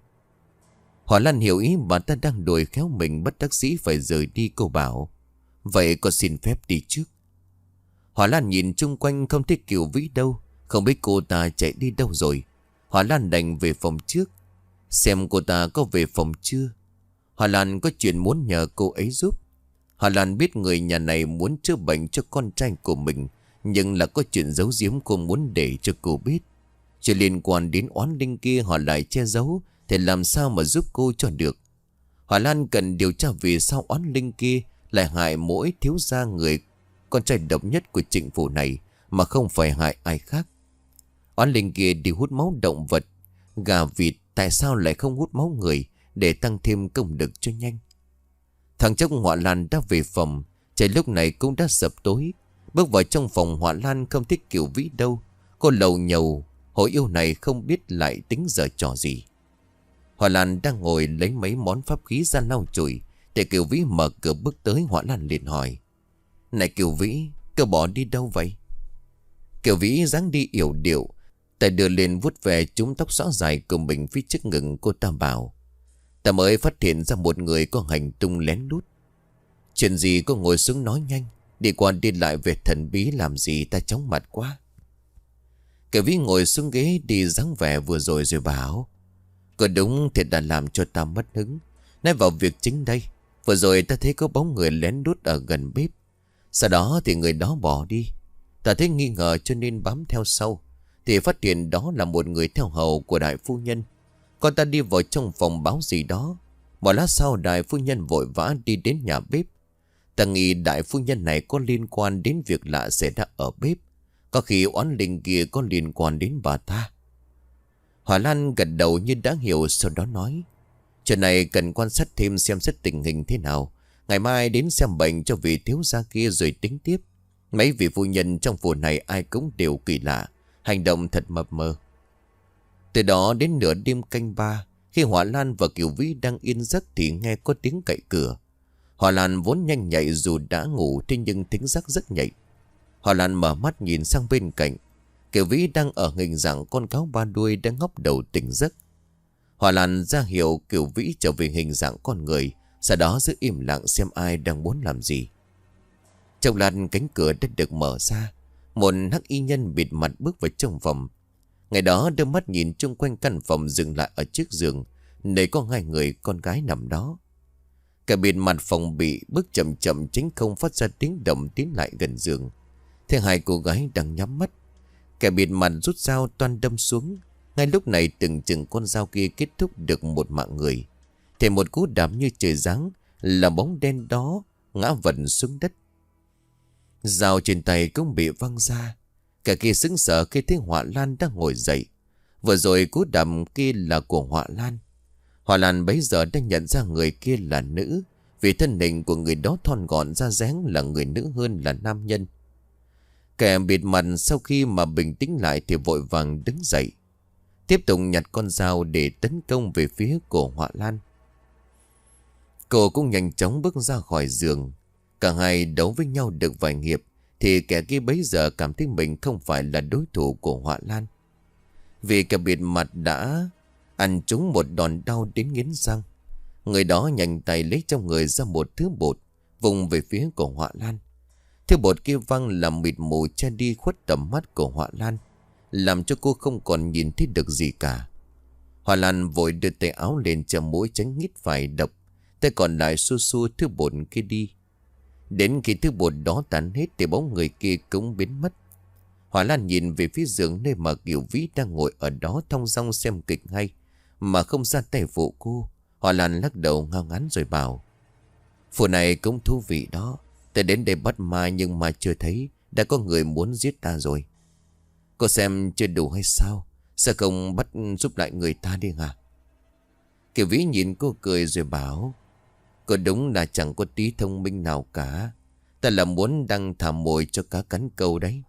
Họa Lan hiểu ý bà ta đang đuổi khéo mình, bất đắc dĩ phải rời đi. Cô bảo: vậy con xin phép đi trước. Họa Lan nhìn chung quanh không thấy Kiều Vĩ đâu, không biết cô ta chạy đi đâu rồi. Họa Lan đành về phòng trước, xem cô ta có về phòng chưa. Họa Lan có chuyện muốn nhờ cô ấy giúp. Họa Lan biết người nhà này muốn chữa bệnh cho con trai của mình, nhưng là có chuyện giấu giếm cô muốn để cho cô biết. Chuyện liên quan đến oán linh kia họ lại che giấu, thì làm sao mà giúp cô cho được. Họa Lan cần điều tra vì sao oán linh kia lại hại mỗi thiếu gia người con trai độc nhất của Trịnh phủ này, mà không phải hại ai khác. Oán linh kia đi hút máu động vật, gà vịt, tại sao lại không hút máu người để tăng thêm công lực cho nhanh? Thằng chốc Họa Lan đã về phòng. Trời lúc này cũng đã sập tối. Bước vào trong phòng, Họa Lan không thích Kiều Vĩ đâu. Cô lầu nhầu, hội yêu này không biết lại tính giờ trò gì. Họa Lan đang ngồi lấy mấy món pháp khí ra lau chùi, để Kiều Vĩ mở cửa bước tới. Họa Lan liền hỏi: này Kiều Vĩ, cô bỏ đi đâu vậy? Kiều Vĩ dáng đi yểu điệu, tay đưa lên vuốt về chúng tóc xõa dài của mình phía trước ngực. Cô ta bảo: ta mới phát hiện ra một người có hành tung lén lút. Chuyện gì cô ngồi xuống nói nhanh, đi qua đi lại về thần bí làm gì ta chóng mặt quá. Kiều Vĩ ngồi xuống ghế đi dáng vẻ vừa rồi rồi bảo: có đúng thiệt đã làm cho ta mất hứng. Nói vào việc chính đây, vừa rồi ta thấy có bóng người lén lút ở gần bếp. Sau đó thì người đó bỏ đi. Ta thấy nghi ngờ cho nên bám theo sau, thì phát hiện đó là một người theo hầu của đại phu nhân. Con ta đi vào trong phòng báo gì đó. Một lát sau đại phu nhân vội vã đi đến nhà bếp. Ta nghĩ đại phu nhân này có liên quan đến việc lạ xảy ra ở bếp. Có khi oán linh kia có liên quan đến bà ta. Họa Lan gật đầu như đã hiểu, sau đó nói: chuyện này cần quan sát thêm xem xét tình hình thế nào. Ngày mai đến xem bệnh cho vị thiếu gia kia rồi tính tiếp. Mấy vị phu nhân trong phủ này ai cũng đều kỳ lạ, hành động thật mập mờ. Từ đó đến nửa đêm canh ba, khi Họa Lan và Kiều Vĩ đang yên giấc thì nghe có tiếng cậy cửa. Họa Lan vốn nhanh nhạy dù đã ngủ, thế nhưng thính giác rất nhạy. Họa Lan mở mắt nhìn sang bên cạnh. Kiều Vĩ đang ở hình dạng con cáo ba đuôi đang ngóc đầu tỉnh giấc. Họa Lan ra hiệu Kiều Vĩ trở về hình dạng con người, sau đó giữ im lặng xem ai đang muốn làm gì. Trong lát cánh cửa đã được mở ra. Một hắc y nhân bịt mặt bước vào trong phòng. Ngày đó đưa mắt nhìn chung quanh căn phòng, dừng lại ở chiếc giường nơi có hai người con gái nằm đó. Cả bịt mặt phòng bị, bước chậm chậm chính không phát ra tiếng động tiến lại gần giường. Thế hai cô gái đang nhắm mắt. Kẻ bịt mặt rút dao toan đâm xuống. Ngay lúc này từng chừng con dao kia kết thúc được một mạng người. Thì một cú đạp như trời giáng, là bóng đen đó ngã vật xuống đất. Dao trên tay cũng bị văng ra. Cả kia sững sờ khi thấy Họa Lan đang ngồi dậy. Vừa rồi cú đạp kia là của Họa Lan. Họa Lan bấy giờ đã nhận ra người kia là nữ, vì thân hình của người đó thon gọn ra dáng là người nữ hơn là nam nhân. Kẻ bịt mặt sau khi mà bình tĩnh lại thì vội vàng đứng dậy, tiếp tục nhặt con dao để tấn công về phía của Họa Lan. Cô cũng nhanh chóng bước ra khỏi giường. Cả hai đấu với nhau được vài hiệp thì kẻ kia bấy giờ cảm thấy mình không phải là đối thủ của Họa Lan. Vì kẻ bịt mặt đã ăn trúng một đòn đau đến nghiến răng. Người đó nhanh tay lấy trong người ra một thứ bột, vùng về phía của Họa Lan. Thứ bột kia văng làm mịt mù che đi khuất tầm mắt của Họa Lan, làm cho cô không còn nhìn thấy được gì cả. Họa Lan vội đưa tay áo lên che mũi tránh hít phải độc, tay còn lại xua xua thứ bột kia đi. Đến khi thứ bột đó tàn hết thì bóng người kia cũng biến mất. Họa Lan nhìn về phía giường nơi mà Kiều Vĩ đang ngồi ở đó thong dong xem kịch hay, mà không ra tay phụ cô. Họa Lan lắc đầu ngao ngán rồi bảo: "Phụ này cũng thú vị đó. Ta đến đây bắt ma nhưng mà chưa thấy đã có người muốn giết ta rồi. Cô xem chưa đủ hay sao? Sao không bắt giúp lại người ta đi hả?" Kiều Vĩ nhìn cô cười rồi bảo: "Cô đúng là chẳng có tí thông minh nào cả. Ta là muốn đang thả mồi cho cá cắn câu đấy."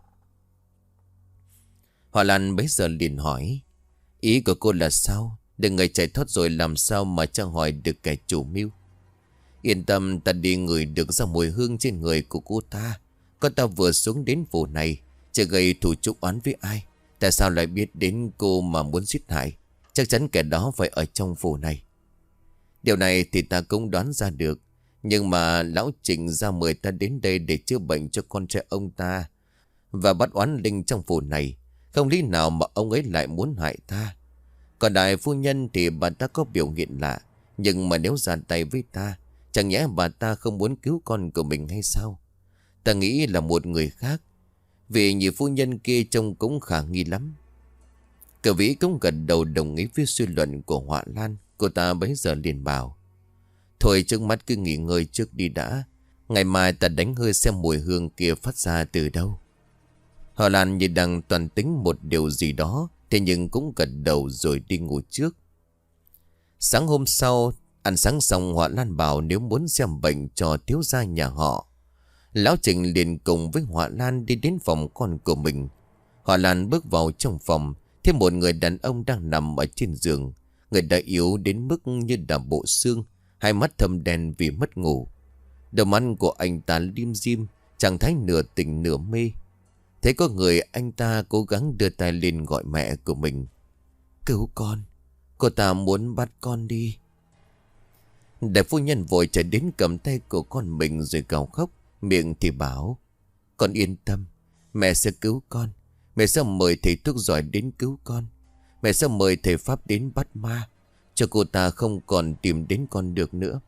Họa Lan bấy giờ liền hỏi: "Ý của cô là sao? Đừng người chạy thoát rồi làm sao mà chẳng hỏi được kẻ chủ mưu?" "Yên tâm, ta đi ngửi được ra mùi hương trên người của cô ta. Con ta vừa xuống đến phủ này, chưa gây thủ trục oán với ai. Tại sao lại biết đến cô mà muốn giết hại? Chắc chắn kẻ đó phải ở trong phủ này." "Điều này thì ta cũng đoán ra được. Nhưng mà lão Trịnh ra mời ta đến đây để chữa bệnh cho con trai ông ta và bắt oán linh trong phủ này. Không lý nào mà ông ấy lại muốn hại ta. Còn đại phu nhân thì bà ta có biểu hiện lạ, nhưng mà nếu ra tay với ta, chẳng nhẽ bà ta không muốn cứu con của mình hay sao? Ta nghĩ là một người khác, vì nhị phu nhân kia trông cũng khả nghi lắm." Cờ Vĩ cũng gật đầu đồng ý với suy luận của Họa Lan. Cô ta bấy giờ liền bảo: "Thôi trước mắt cứ nghỉ ngơi trước đi đã. Ngày mai ta đánh hơi xem mùi hương kia phát ra từ đâu." Họa Lan như đang toàn tính một điều gì đó, thế nhưng cũng gật đầu rồi đi ngủ trước. Sáng hôm sau, ăn sáng xong, Họa Lan bảo nếu muốn xem bệnh cho thiếu gia nhà họ. Lão Trịnh liền cùng với Họa Lan đi đến phòng con của mình. Họa Lan bước vào trong phòng, thấy một người đàn ông đang nằm ở trên giường. Người đã yếu đến mức như đã bộ xương, hai mắt thâm đen vì mất ngủ. Đôi mắt của anh ta lim dim, trạng thái nửa tỉnh nửa mê. Thấy có người, anh ta cố gắng đưa tay lên gọi mẹ của mình: "Cứu con, cô ta muốn bắt con đi." Đại phu nhân vội chạy đến cầm tay của con mình rồi gào khóc, miệng thì bảo: "Con yên tâm, mẹ sẽ cứu con. Mẹ sẽ mời thầy thuốc giỏi đến cứu con. Mẹ sẽ mời thầy pháp đến bắt ma, cho cô ta không còn tìm đến con được nữa."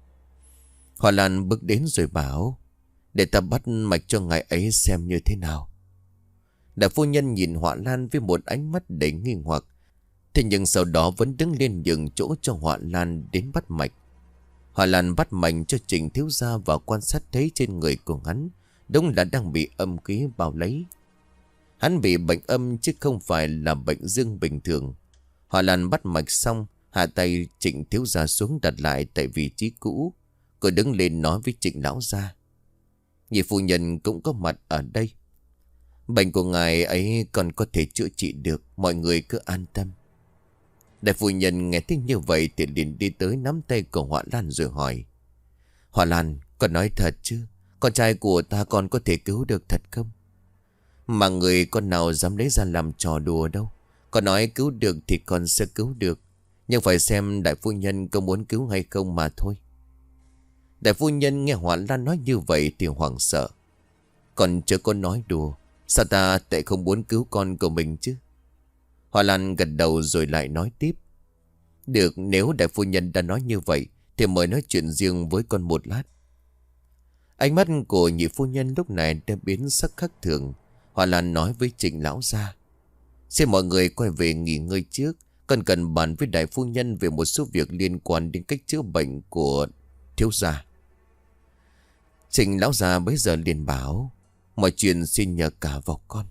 Họa Lan bước đến rồi bảo: "Để ta bắt mạch cho ngài ấy xem như thế nào." Đại phu nhân nhìn Họa Lan với một ánh mắt đầy nghi hoặc, thế nhưng sau đó vẫn đứng lên nhường chỗ cho Họa Lan đến bắt mạch. Họa Lan bắt mạch cho Trịnh thiếu gia và quan sát thấy trên người của hắn đúng là đang bị âm khí bao lấy. Hắn bị bệnh âm chứ không phải là bệnh dương bình thường. Họa Lan bắt mạch xong, hạ tay Trịnh thiếu gia xuống đặt lại tại vị trí cũ. Cô đứng lên nói với Trịnh lão gia: "Nhị phu nhân cũng có mặt ở đây. Bệnh của ngài ấy còn có thể chữa trị được, mọi người cứ an tâm." Đại phu nhân nghe thấy như vậy thì liền đi tới nắm tay của Họa Lan rồi hỏi: "Họa Lan, con nói thật chứ? Con trai của ta còn có thể cứu được thật không? Mà người con nào dám lấy ra làm trò đùa đâu. Con nói cứu được thì con sẽ cứu được, nhưng phải xem đại phu nhân có muốn cứu hay không mà thôi." Đại phu nhân nghe Họa Lan nói như vậy thì hoảng sợ: "Con chưa có nói đùa, sao ta tại không muốn cứu con của mình chứ?" Họa Lan gật đầu rồi lại nói tiếp: "Được, nếu đại phu nhân đã nói như vậy thì mời nói chuyện riêng với con một lát." Ánh mắt của nhị phu nhân lúc này đã biến sắc khác thường. Họa Lan nói với Trịnh lão gia: "Xin mọi người quay về nghỉ ngơi trước, Con cần bàn với đại phu nhân về một số việc liên quan đến cách chữa bệnh của thiếu gia. Trình lão già bấy giờ liền bảo: mọi chuyện xin nhờ cả vào con.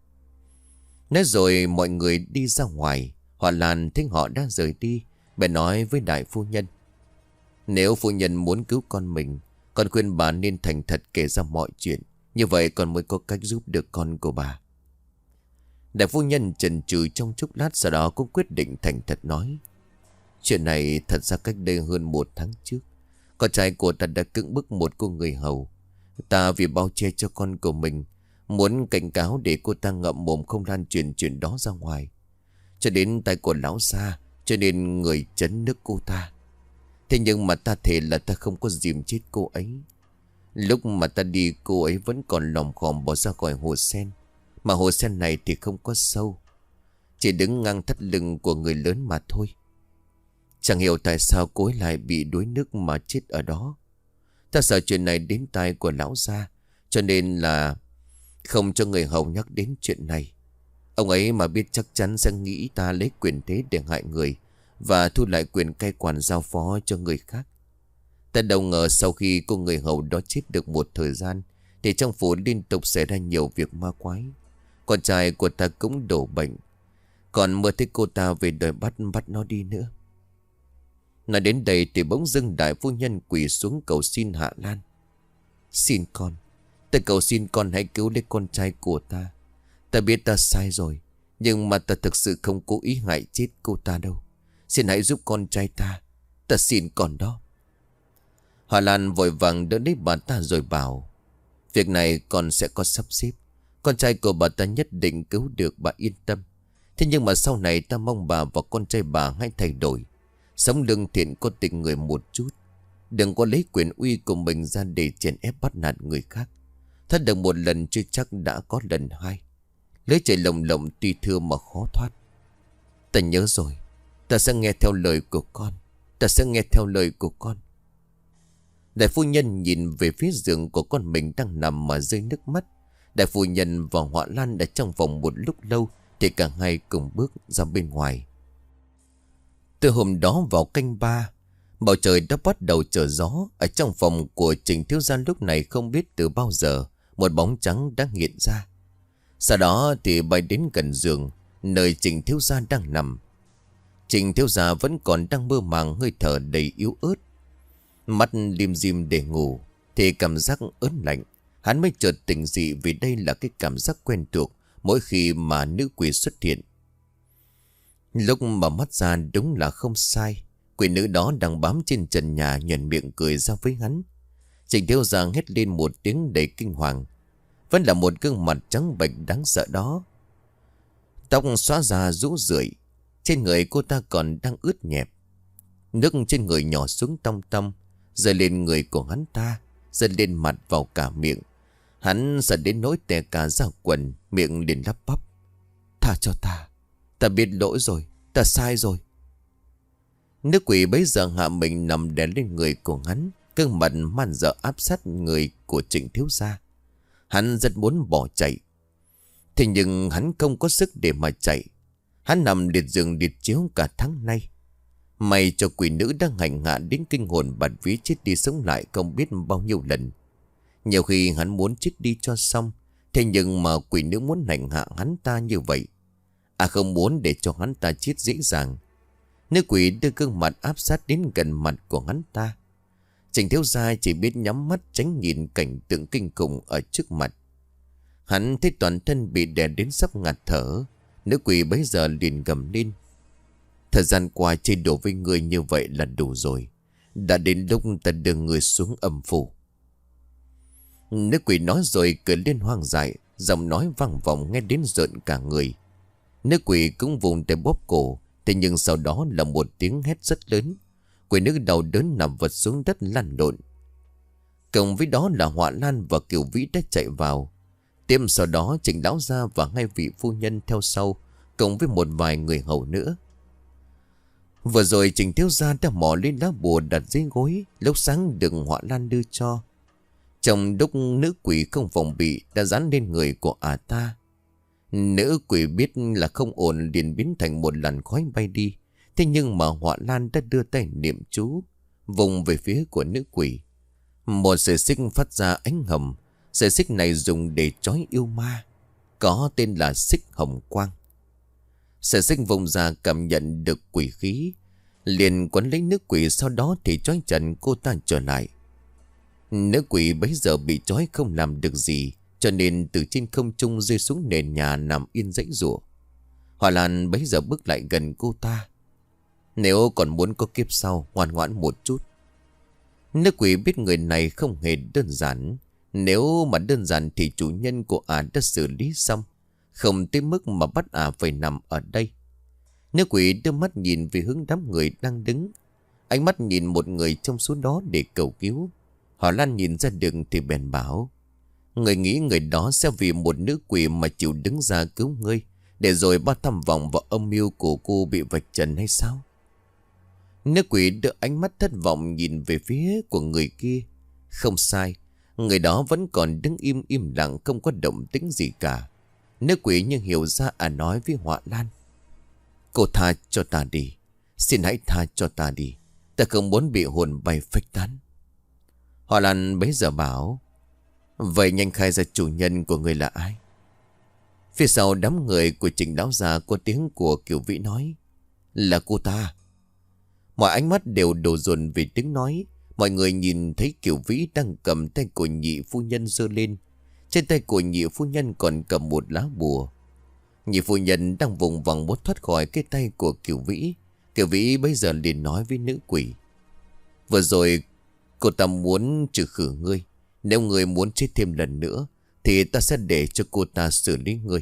Nói rồi mọi người đi ra ngoài. Họ Lan thấy họ đã rời đi, bèn nói với đại phu nhân: nếu phu nhân muốn cứu con mình, con khuyên bà nên thành thật kể ra mọi chuyện. Như vậy con mới có cách giúp được con của bà. Đại phu nhân chần chừ trong chốc lát, sau đó cũng quyết định thành thật nói: chuyện này thật ra cách đây hơn một tháng trước, con trai của ta đã cưỡng bức một cô người hầu. Ta vì bao che cho con của mình, muốn cảnh cáo để cô ta ngậm mồm không lan truyền chuyện đó ra ngoài, cho đến tay của lão gia, cho nên người trấn nước cô ta. Thế nhưng mà ta thề là ta không có dìm chết cô ấy. Lúc mà ta đi, cô ấy vẫn còn lòm khòm bỏ ra khỏi hồ sen. Mà hồ sen này thì không có sâu, chỉ đứng ngang thắt lưng của người lớn mà thôi. Chẳng hiểu tại sao cô ấy lại bị đuối nước mà chết ở đó. Ta sợ chuyện này đến tai của lão gia, cho nên là không cho người hầu nhắc đến chuyện này. Ông ấy mà biết chắc chắn sẽ nghĩ ta lấy quyền thế để hại người, và thu lại quyền cai quản giao phó cho người khác. Ta đâu ngờ sau khi cô người hầu đó chết được một thời gian, thì trong phủ liên tục xảy ra nhiều việc ma quái. Con trai của ta cũng đổ bệnh, còn mơ thấy cô ta về đòi bắt bắt nó đi nữa. Nói đến đây thì bỗng dưng đại phu nhân quỳ xuống cầu xin Hạ Lan: xin con, ta cầu xin con hãy cứu lấy con trai của ta. Ta biết ta sai rồi, nhưng mà ta thực sự không cố ý hại chết cô ta đâu. Xin hãy giúp con trai ta, ta xin con đó. Hạ Lan vội vàng đỡ lấy bà ta rồi bảo: việc này con sẽ có sắp xếp. Con trai của bà ta nhất định cứu được, bà yên tâm. Thế nhưng mà sau này ta mong bà và con trai bà hãy thay đổi, sống lương thiện có tình người một chút. Đừng có lấy quyền uy của mình ra để chèn ép bắt nạt người khác. Thất được một lần chưa chắc đã có lần hai. Lưới trời lồng lộng tuy thưa mà khó thoát. Ta nhớ rồi, ta sẽ nghe theo lời của con. Ta sẽ nghe theo lời của con. Đại phu nhân nhìn về phía giường của con mình đang nằm mà rơi nước mắt. Đại phu nhân và Họa Lan đã trong vòng một lúc lâu, thì cả hai cùng bước ra bên ngoài. Từ hôm đó vào canh ba, bầu trời đã bắt đầu trở gió. Ở trong phòng của Trình thiếu gia lúc này không biết từ bao giờ một bóng trắng đã hiện ra. Sau đó thì bay đến gần giường nơi Trình thiếu gia đang nằm. Trình thiếu gia vẫn còn đang mơ màng, hơi thở đầy yếu ớt, mắt lim dim để ngủ, thì cảm giác ớn lạnh. Hắn mới chợt tỉnh dị, vì đây là cái cảm giác quen thuộc mỗi khi mà nữ quỷ xuất hiện. Lúc mà mắt ra đúng là không sai, quỷ nữ đó đang bám trên trần nhà, nhuận miệng cười ra với hắn. Trình thiếu gia hét lên một tiếng đầy kinh hoàng. Vẫn là một gương mặt trắng bệch đáng sợ đó, tóc xóa ra rũ rượi, trên người cô ta còn đang ướt nhẹp. Nước trên người nhỏ xuống tong tong, rơi lên người của hắn ta, rơi lên mặt vào cả miệng. Hắn sợ đến nỗi tè cả ra quần, miệng liền lắp bắp: tha cho ta, ta biết lỗi rồi, ta sai rồi. Nữ quỷ bấy giờ hạ mình nằm đè lên người của hắn, gương mặt man dợ áp sát người của Trịnh thiếu gia. Hắn rất muốn bỏ chạy, thế nhưng hắn không có sức để mà chạy. Hắn nằm liệt giường liệt chiếu cả tháng nay. May cho quỷ nữ đang hành hạ đến kinh hồn bạt vía, chết đi sống lại không biết bao nhiêu lần. Nhiều khi hắn muốn chết đi cho xong, thế nhưng mà quỷ nữ muốn hành hạ hắn ta như vậy. À, không muốn để cho hắn ta chết dễ dàng. Nữ quỷ đưa gương mặt áp sát đến gần mặt của hắn ta. Trình thiếu gia chỉ biết nhắm mắt tránh nhìn cảnh tượng kinh khủng ở trước mặt. Hắn thấy toàn thân bị đè đến sắp ngạt thở. Nữ quỷ bấy giờ liền gầm lên: thời gian qua chơi đùa với người như vậy là đủ rồi. Đã đến lúc ta đưa người xuống âm phủ. Nữ quỷ nói rồi cười lên hoang dại, giọng nói vang vọng nghe đến rợn cả người. Nữ quỷ cũng vùng tay bóp cổ, thế nhưng sau đó là một tiếng hét rất lớn. Quỷ nữ đau đớn nằm vật xuống đất lăn lộn. Cộng với đó là Họa Lan và Kiều Vĩ đã chạy vào. Tiếp sau đó Trình lão gia và hai vị phu nhân theo sau, cộng với một vài người hầu nữa. Vừa rồi Trình thiếu gia đã mò lên lá bùa đặt dưới gối lúc sáng được Họa Lan đưa cho. Trong lúc nữ quỷ không phòng bị đã dán lên người của ả ta. Nữ quỷ biết là không ổn liền biến thành một làn khói bay đi. Thế nhưng mà Họa Lan đã đưa tay niệm chú, vùng về phía của nữ quỷ. Một sợi xích phát ra ánh hồng. Sợi xích này dùng để trói yêu ma, có tên là xích hồng quang. Sợi xích vùng ra cảm nhận được quỷ khí, liền quấn lấy nữ quỷ, sau đó thì trói chặt cô ta trở lại. Nữ quỷ bấy giờ bị trói không làm được gì, cho nên từ trên không trung rơi xuống nền nhà nằm yên dãy rủa. Họa Lan bấy giờ bước lại gần cô ta. Nếu còn muốn có kiếp sau, ngoan ngoãn một chút. Nữ quỷ biết người này không hề đơn giản. Nếu mà đơn giản thì chủ nhân của ả đã xử lý xong, không tới mức mà bắt ả phải nằm ở đây. Nữ quỷ đưa mắt nhìn về hướng đám người đang đứng. Ánh mắt nhìn một người trong số đó để cầu cứu. Họa Lan nhìn ra đường thì bèn bảo: người nghĩ người đó sẽ vì một nữ quỷ mà chịu đứng ra cứu ngươi, để rồi ba thăm vọng vào âm mưu của cô bị vạch trần hay sao? Nữ quỷ đưa ánh mắt thất vọng nhìn về phía của người kia. Không sai, người đó vẫn còn đứng im im lặng, không có động tĩnh gì cả. Nữ quỷ nhưng hiểu ra à nói với Họa Lan: cô tha cho ta đi, xin hãy tha cho ta đi, ta không muốn bị hồn bay phách tán. Họa Lan bấy giờ bảo: vậy nhanh khai ra chủ nhân của người là ai. Phía sau đám người của Trịnh lão già có tiếng của Kiều Vĩ nói: là cô ta. Mọi ánh mắt đều đổ dồn về tiếng nói. Mọi người nhìn thấy Kiều Vĩ đang cầm tay của nhị phu nhân giơ lên. Trên tay của nhị phu nhân còn cầm một lá bùa. Nhị phu nhân đang vùng vằng muốn thoát khỏi cái tay của Kiều Vĩ. Kiều Vĩ bây giờ liền nói với nữ quỷ: vừa rồi cô ta muốn trừ khử ngươi. Nếu ngươi muốn chết thêm lần nữa thì ta sẽ để cho cô ta xử lý ngươi.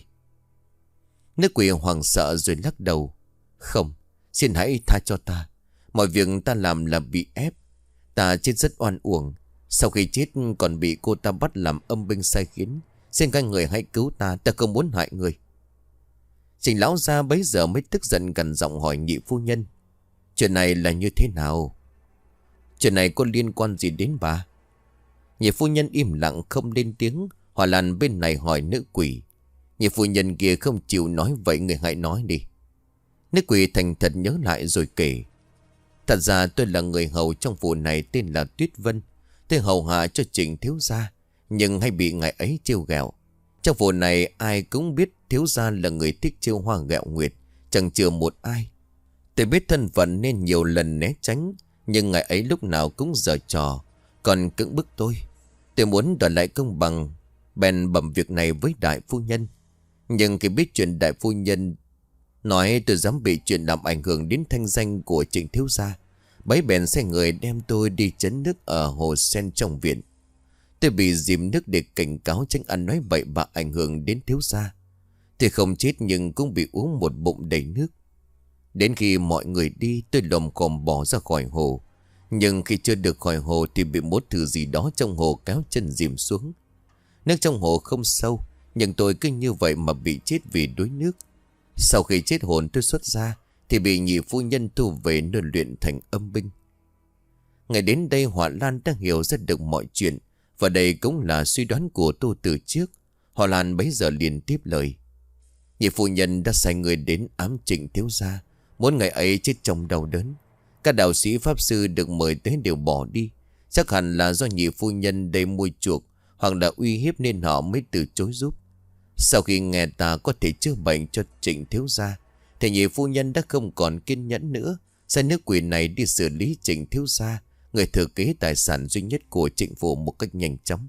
Nữ quỷ hoảng sợ rồi lắc đầu: không, xin hãy tha cho ta. Mọi việc ta làm là bị ép. Ta chết rất oan uổng. Sau khi chết còn bị cô ta bắt làm âm binh sai khiến. Xin các người hãy cứu ta, ta không muốn hại người. Trình lão gia bấy giờ mới tức giận gằn giọng hỏi nhị phu nhân: chuyện này là như thế nào? Chuyện này có liên quan gì đến bà? Nhị phu nhân im lặng không lên tiếng. Họa Lan bên này hỏi nữ quỷ. Nhị phu nhân kia không chịu nói: vậy người hãy nói đi. Nữ quỷ thành thật nhớ lại rồi kể: thật ra tôi là người hầu trong phủ này tên là Tuyết Vân. Tôi hầu hạ cho Trịnh thiếu gia, nhưng hay bị ngài ấy trêu ghẹo. Trong phủ này ai cũng biết thiếu gia là người thích trêu hoa ghẹo nguyệt, chẳng chừa một ai. Tôi biết thân phận nên nhiều lần né tránh, nhưng ngài ấy lúc nào cũng giở trò, còn cưỡng bức tôi. Tôi muốn đòi lại công bằng, bèn bẩm việc này với đại phu nhân. Nhưng khi biết chuyện đại phu nhân nói tôi dám bị chuyện làm ảnh hưởng đến thanh danh của Trịnh thiếu gia, bấy bèn sai người đem tôi đi trấn nước ở hồ sen trong viện. Tôi bị dìm nước để cảnh cáo tránh ăn nói bậy bạ ảnh hưởng đến thiếu gia. Tôi không chết nhưng cũng bị uống một bụng đầy nước. Đến khi mọi người đi, tôi lồm cồm bỏ ra khỏi hồ. Nhưng khi chưa được khỏi hồ thì bị một thứ gì đó trong hồ kéo chân dìm xuống. Nước trong hồ không sâu, nhưng tôi cứ như vậy mà bị chết vì đuối nước. Sau khi chết hồn tôi xuất ra thì bị nhị phu nhân thu về nơi luyện thành âm binh. Ngày đến đây Họa Lan đã hiểu ra được mọi chuyện, và đây cũng là suy đoán của tôi từ trước. Họa Lan bấy giờ liền tiếp lời: nhị phu nhân đã sai người đến ám Trịnh thiếu gia, muốn ngày ấy chết trong đau đớn. Các đạo sĩ pháp sư được mời tới đều bỏ đi. Chắc hẳn là do nhị phu nhân đây mua chuộc hoặc là uy hiếp nên họ mới từ chối giúp. Sau khi nghe ta có thể chữa bệnh cho Trịnh thiếu gia thì nhị phu nhân đã không còn kiên nhẫn nữa, sai nước quỷ này đi xử lý Trịnh thiếu gia, người thừa kế tài sản duy nhất của Trịnh phủ, một cách nhanh chóng.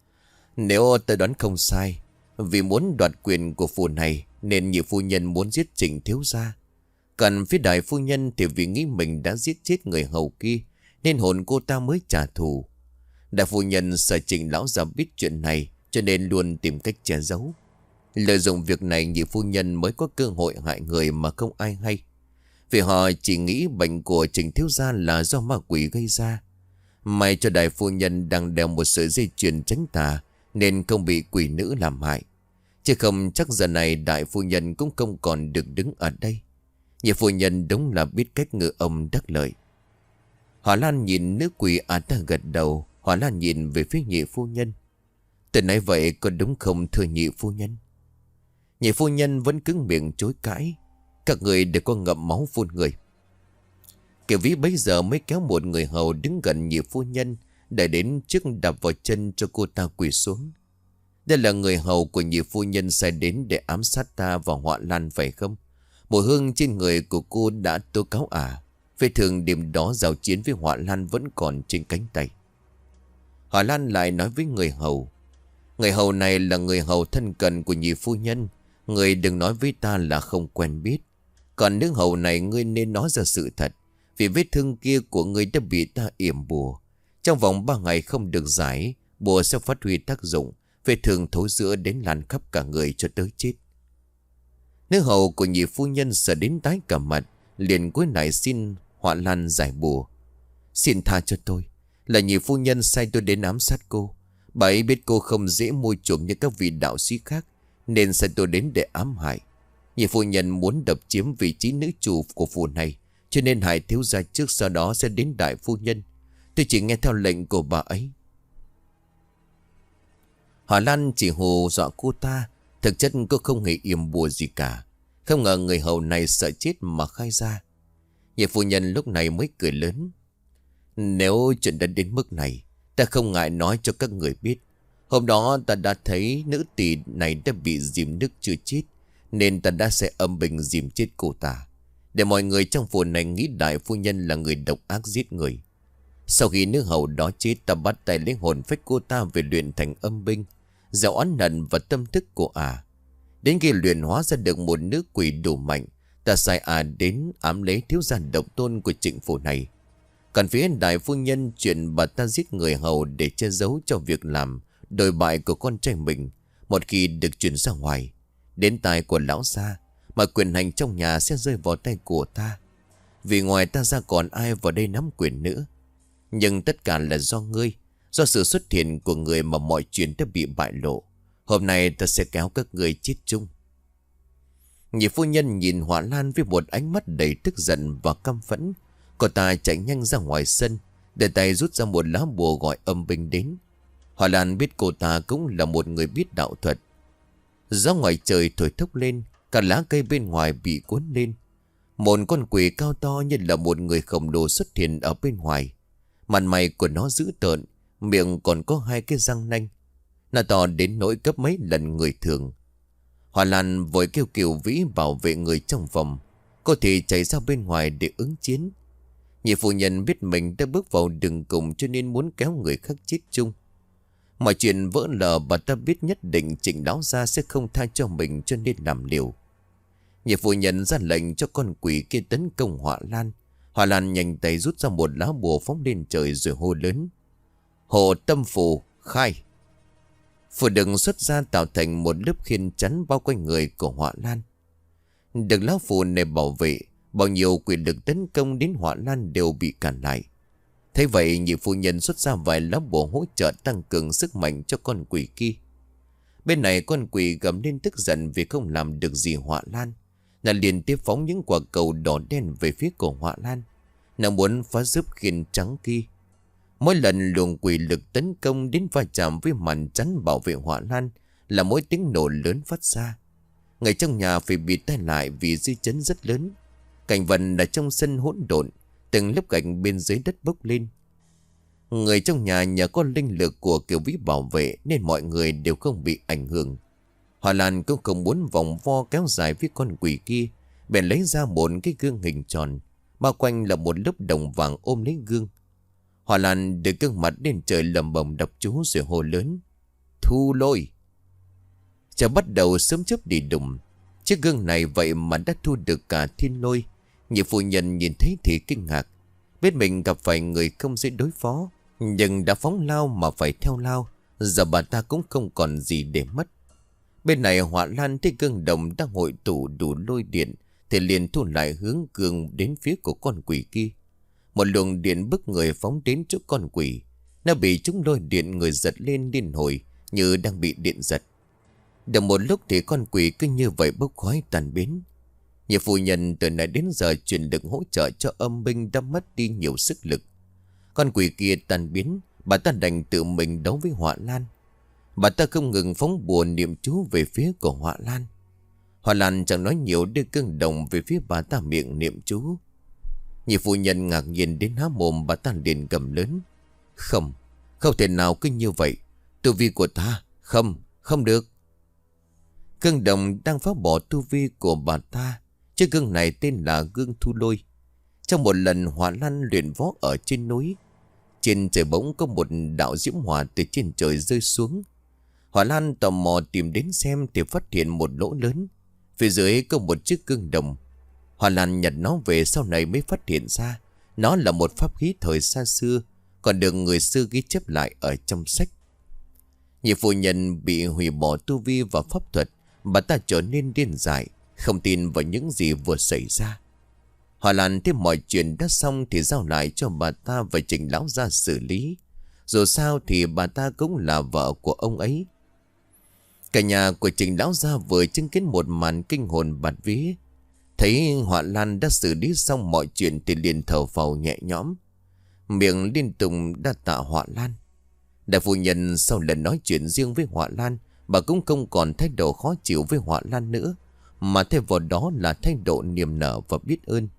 Nếu ta đoán không sai, vì muốn đoạt quyền của phủ này nên nhị phu nhân muốn giết Trịnh thiếu gia. Còn phía đại phu nhân thì vì nghĩ mình đã giết chết người hầu kia nên hồn cô ta mới trả thù. Đại phu nhân sợ Trịnh lão già biết chuyện này cho nên luôn tìm cách che giấu. Lợi dụng việc này nhị phu nhân mới có cơ hội hại người mà không ai hay. Vì họ chỉ nghĩ bệnh của Trịnh thiếu gia là do ma quỷ gây ra. May cho đại phu nhân đang đeo một sợi dây chuyền tránh tà nên không bị quỷ nữ làm hại. Chứ không chắc giờ này đại phu nhân cũng không còn được đứng ở đây. Nhị phu nhân đúng là biết cách ngự ông đắc lợi. Họa Lan nhìn nữ quỷ à ta gật đầu. Họa Lan nhìn về phía nhị phu nhân: từ nãy vậy có đúng không thưa nhị phu nhân? Nhị phu nhân vẫn cứng miệng chối cãi. Các người đều có ngậm máu phun người. Kiều Vĩ bấy giờ mới kéo một người hầu đứng gần nhị phu nhân, để đến trước đạp vào chân cho cô ta quỳ xuống. Đây là người hầu của nhị phu nhân sai đến để ám sát ta và Họa Lan phải không? Mùi hương trên người của cô đã tố cáo à? Vết thương đêm đó giao chiến với Họa Lan vẫn còn trên cánh tay. Họa Lan lại nói với người hầu. Người hầu này là người hầu thân cận của nhị phu nhân. Người đừng nói với ta là không quen biết. Còn nữ hầu này ngươi nên nói ra sự thật. Vì vết thương kia của ngươi đã bị ta yểm bùa. Trong vòng ba ngày không được giải, bùa sẽ phát huy tác dụng. Vết thương thối rữa đến lan khắp cả người cho tới chết. Nữ hầu của nhị phu nhân sợ đến tái cả mặt, liền cúi lại xin Họa Lan giải bùa. Xin tha cho tôi. Là nhị phu nhân sai tôi đến ám sát cô. Bà ấy biết cô không dễ môi trộm như các vị đạo sĩ khác, nên sai tôi đến để ám hại. Nhị phu nhân muốn đập chiếm vị trí nữ chủ của phủ này, cho nên hại thiếu gia trước, sau đó sẽ đến đại phu nhân. Tôi chỉ nghe theo lệnh của bà ấy. Họa Lan chỉ hù dọa cô ta. Thực chất cô không hề yểm bùa gì cả. Không ngờ người hầu này sợ chết mà khai ra. Nhị phu nhân lúc này mới cười lớn. Nếu chuyện đã đến mức này, ta không ngại nói cho các người biết. Hôm đó ta đã thấy nữ tỳ này đã bị dìm nước chưa chết, nên ta đã sẽ âm bình dìm chết cô ta, để mọi người trong phủ này nghĩ đại phu nhân là người độc ác giết người. Sau khi nữ hầu đó chết, ta bắt tay lấy hồn phách cô ta về luyện thành âm binh, gieo oán hận và tâm thức của ả. À. Đến khi luyện hóa ra được một nữ quỷ đủ mạnh, ta sai ả à đến ám lấy thiếu gia độc tôn của trịnh phủ này. Còn phía đại phu nhân, chuyện bà ta giết người hầu để che giấu cho việc làm đồi bại của con trai mình, một khi được truyền ra ngoài, đến tai của lão gia, mà quyền hành trong nhà sẽ rơi vào tay của ta. Vì ngoài ta ra còn ai vào đây nắm quyền nữa. Nhưng tất cả là do ngươi, do sự xuất hiện của người mà mọi chuyện đã bị bại lộ. Hôm nay ta sẽ kéo các người chết chung. Nhị phu nhân nhìn Họa Lan với một ánh mắt đầy tức giận và căm phẫn. Cô ta chạy nhanh ra ngoài sân, để tay rút ra một lá bùa gọi âm binh đến. Họa Lan biết cô ta cũng là một người biết đạo thuật. Gió ngoài trời thổi thốc lên, cả lá cây bên ngoài bị cuốn lên. Một con quỷ cao to như là một người khổng lồ xuất hiện ở bên ngoài. Mặt mày của nó dữ tợn, miệng còn có hai cái răng nanh. Nó to đến nỗi gấp mấy lần người thường. Họa Lan vội kêu Kiều Vĩ bảo vệ người trong phòng. Cô thì chạy ra bên ngoài để ứng chiến. Nhị phu nhân biết mình đã bước vào đường cùng, cho nên muốn kéo người khác chết chung. Mọi chuyện vỡ lờ, bà ta biết nhất định Trịnh lão gia sẽ không tha cho mình, cho nên làm liều. Nhị phu nhân ra lệnh cho con quỷ kia tấn công Họa Lan. Họa Lan nhanh tay rút ra một lá bùa phóng lên trời rồi hô lớn. Hộ tâm phù khai. Phù đừng xuất ra tạo thành một lớp khiên chắn bao quanh người của Họa Lan. Được lá phù này bảo vệ, bao nhiêu quỷ lực tấn công đến Họa Lan đều bị cản lại. Thế vậy nhị phu nhân xuất ra vài lá bùa hỗ trợ tăng cường sức mạnh cho con quỷ kia. Bên này con quỷ gầm lên tức giận vì không làm được gì Họa Lan. Nó liên tiếp phóng những quả cầu đỏ đen về phía của Họa Lan. Nó muốn phá giúp khiên trắng kia. Mỗi lần luồng quỷ lực tấn công đến va chạm với màn chắn bảo vệ Họa Lan là mỗi tiếng nổ lớn phát ra. Người trong nhà phải bị tai lại vì dư chấn rất lớn. Cảnh vật là trong sân hỗn độn, từng lớp gạch bên dưới đất bốc lên. Người trong nhà nhờ có linh lực của Kiều Vĩ bảo vệ nên mọi người đều không bị ảnh hưởng. Họa Lan cũng không muốn vòng vo kéo dài với con quỷ kia, bèn lấy ra một cái gương hình tròn, bao quanh là một lớp đồng vàng ôm lấy gương. Họa Lan đưa gương mặt lên trời lầm bầm đọc chú rồi hô lớn. Thu lôi. Trời bắt đầu sớm chớp đi đùng. Chiếc gương này vậy mà đã thu được cả thiên lôi. Nhị phu nhân nhìn thấy thì kinh ngạc, biết mình gặp phải người không dễ đối phó, nhưng đã phóng lao mà phải theo lao. Giờ bà ta cũng không còn gì để mất. Bên này Họa Lan thấy gương đồng đang hội tụ đủ lôi điện, thì liền thu lại hướng gương đến phía của con quỷ kia. Một luồng điện bức người phóng đến chỗ con quỷ. Nó bị chúng lôi điện người giật lên liên hồi, như đang bị điện giật. Được một lúc thì con quỷ cứ như vậy bốc khói tan biến. Nhị phu nhân từ nãy đến giờ truyền lực hỗ trợ cho âm binh đã mất đi nhiều sức lực. Con quỷ kia tan biến, bà ta đành tự mình đấu với Họa Lan. Bà ta không ngừng phóng bùa niệm chú về phía của Họa Lan. Hoa Lan chẳng nói nhiều, đưa cương đồng về phía bà ta miệng niệm chú. Nhị phu nhân ngạc nhiên đến há mồm. Bà ta liền gầm lớn: Không, không thể nào cứ như vậy. Tu vi của ta, không, không được. Cương đồng đang phá bỏ tu vi của bà ta. Chiếc gương này tên là gương Thu Lôi. Trong một lần Hoa Lan luyện võ ở trên núi, trên trời bỗng có một đạo diễm hỏa từ trên trời rơi xuống. Hoa Lan tò mò tìm đến xem thì phát hiện một lỗ lớn. Phía dưới có một chiếc gương đồng. Hoa Lan nhặt nó về sau này mới phát hiện ra nó là một pháp khí thời xa xưa, còn được người xưa ghi chép lại ở trong sách. Nhị phu nhân bị hủy bỏ tu vi và pháp thuật. Bà ta trở nên điên dại, không tin vào những gì vừa xảy ra. Hoa Lan thấy mọi chuyện đã xong thì giao lại cho bà ta và Trình lão gia xử lý. Dù sao thì bà ta cũng là vợ của ông ấy. Cả nhà của Trình lão gia vừa chứng kiến một màn kinh hồn bạt vía. Thấy Hoa Lan đã xử lý xong mọi chuyện thì liền thở phào nhẹ nhõm, miệng liên tục đa tạ Hoa Lan. Đại phu nhân sau lần nói chuyện riêng với Hoa Lan, bà cũng không còn thái độ khó chịu với Hoa Lan nữa, mà thay vào đó là thái độ niềm nở và biết ơn.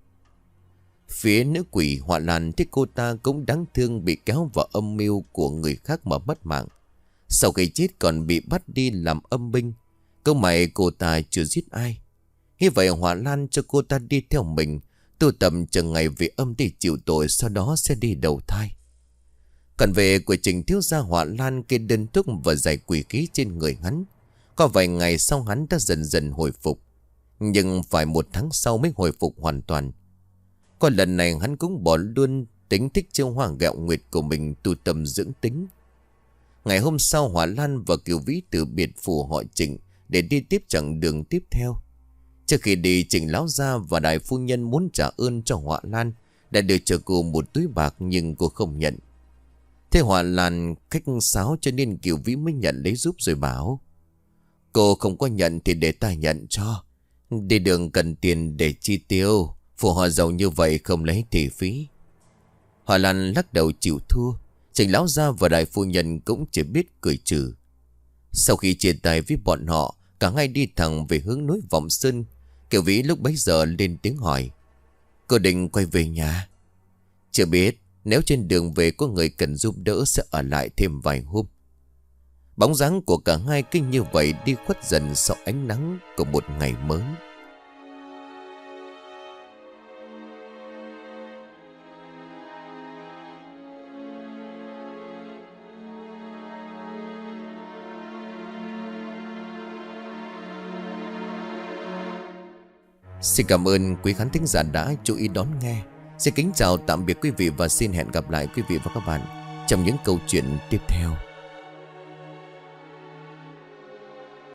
Phía nữ quỷ Hoa Lan thấy cô ta cũng đáng thương, bị kéo vào âm mưu của người khác mà mất mạng. Sau khi chết còn bị bắt đi làm âm binh. Câu mày cô ta chưa giết ai. Như vậy Hoa Lan cho cô ta đi theo mình, tu tập chờ ngày về âm để chịu tội, sau đó sẽ đi đầu thai. Còn về của Trình thiếu gia, Hoa Lan kê đơn thuốc và giải quỷ khí trên người hắn. Có vài ngày sau hắn đã dần dần hồi phục, nhưng phải một tháng sau mới hồi phục hoàn toàn. Có lần này hắn cũng bỏ luôn tính thích chiêu hoa gẹo nguyệt của mình, tu tâm dưỡng tính. Ngày hôm sau Hoa Lan và Kiều Vĩ từ biệt phủ họ Trình để đi tiếp chặng đường tiếp theo. Trước khi đi, Trình lão gia và đại phu nhân muốn trả ơn cho Hoa Lan, đã được cho cô một túi bạc nhưng cô không nhận. Thế Hoa Lan khách sáo cho nên Kiều Vĩ mới nhận lấy giúp rồi bảo: Cô không có nhận thì để ta nhận cho. Đi đường cần tiền để chi tiêu, phủ họ giàu như vậy không lấy thì phí. Hoa Lan lắc đầu chịu thua. Trình lão gia và đại phu nhân cũng chỉ biết cười trừ. Sau khi chia tay với bọn họ, cả hai đi thẳng về hướng núi Vọng Sơn. Kiều Vĩ lúc bấy giờ lên tiếng hỏi: Cô định quay về nhà? Chưa biết, nếu trên đường về có người cần giúp đỡ sẽ ở lại thêm vài hôm. Bóng dáng của cả hai cứ như vậy đi khuất dần sau ánh nắng của một ngày mới. Xin cảm ơn quý khán thính giả đã chú ý đón nghe. Xin kính chào tạm biệt quý vị và xin hẹn gặp lại quý vị và các bạn trong những câu chuyện tiếp theo.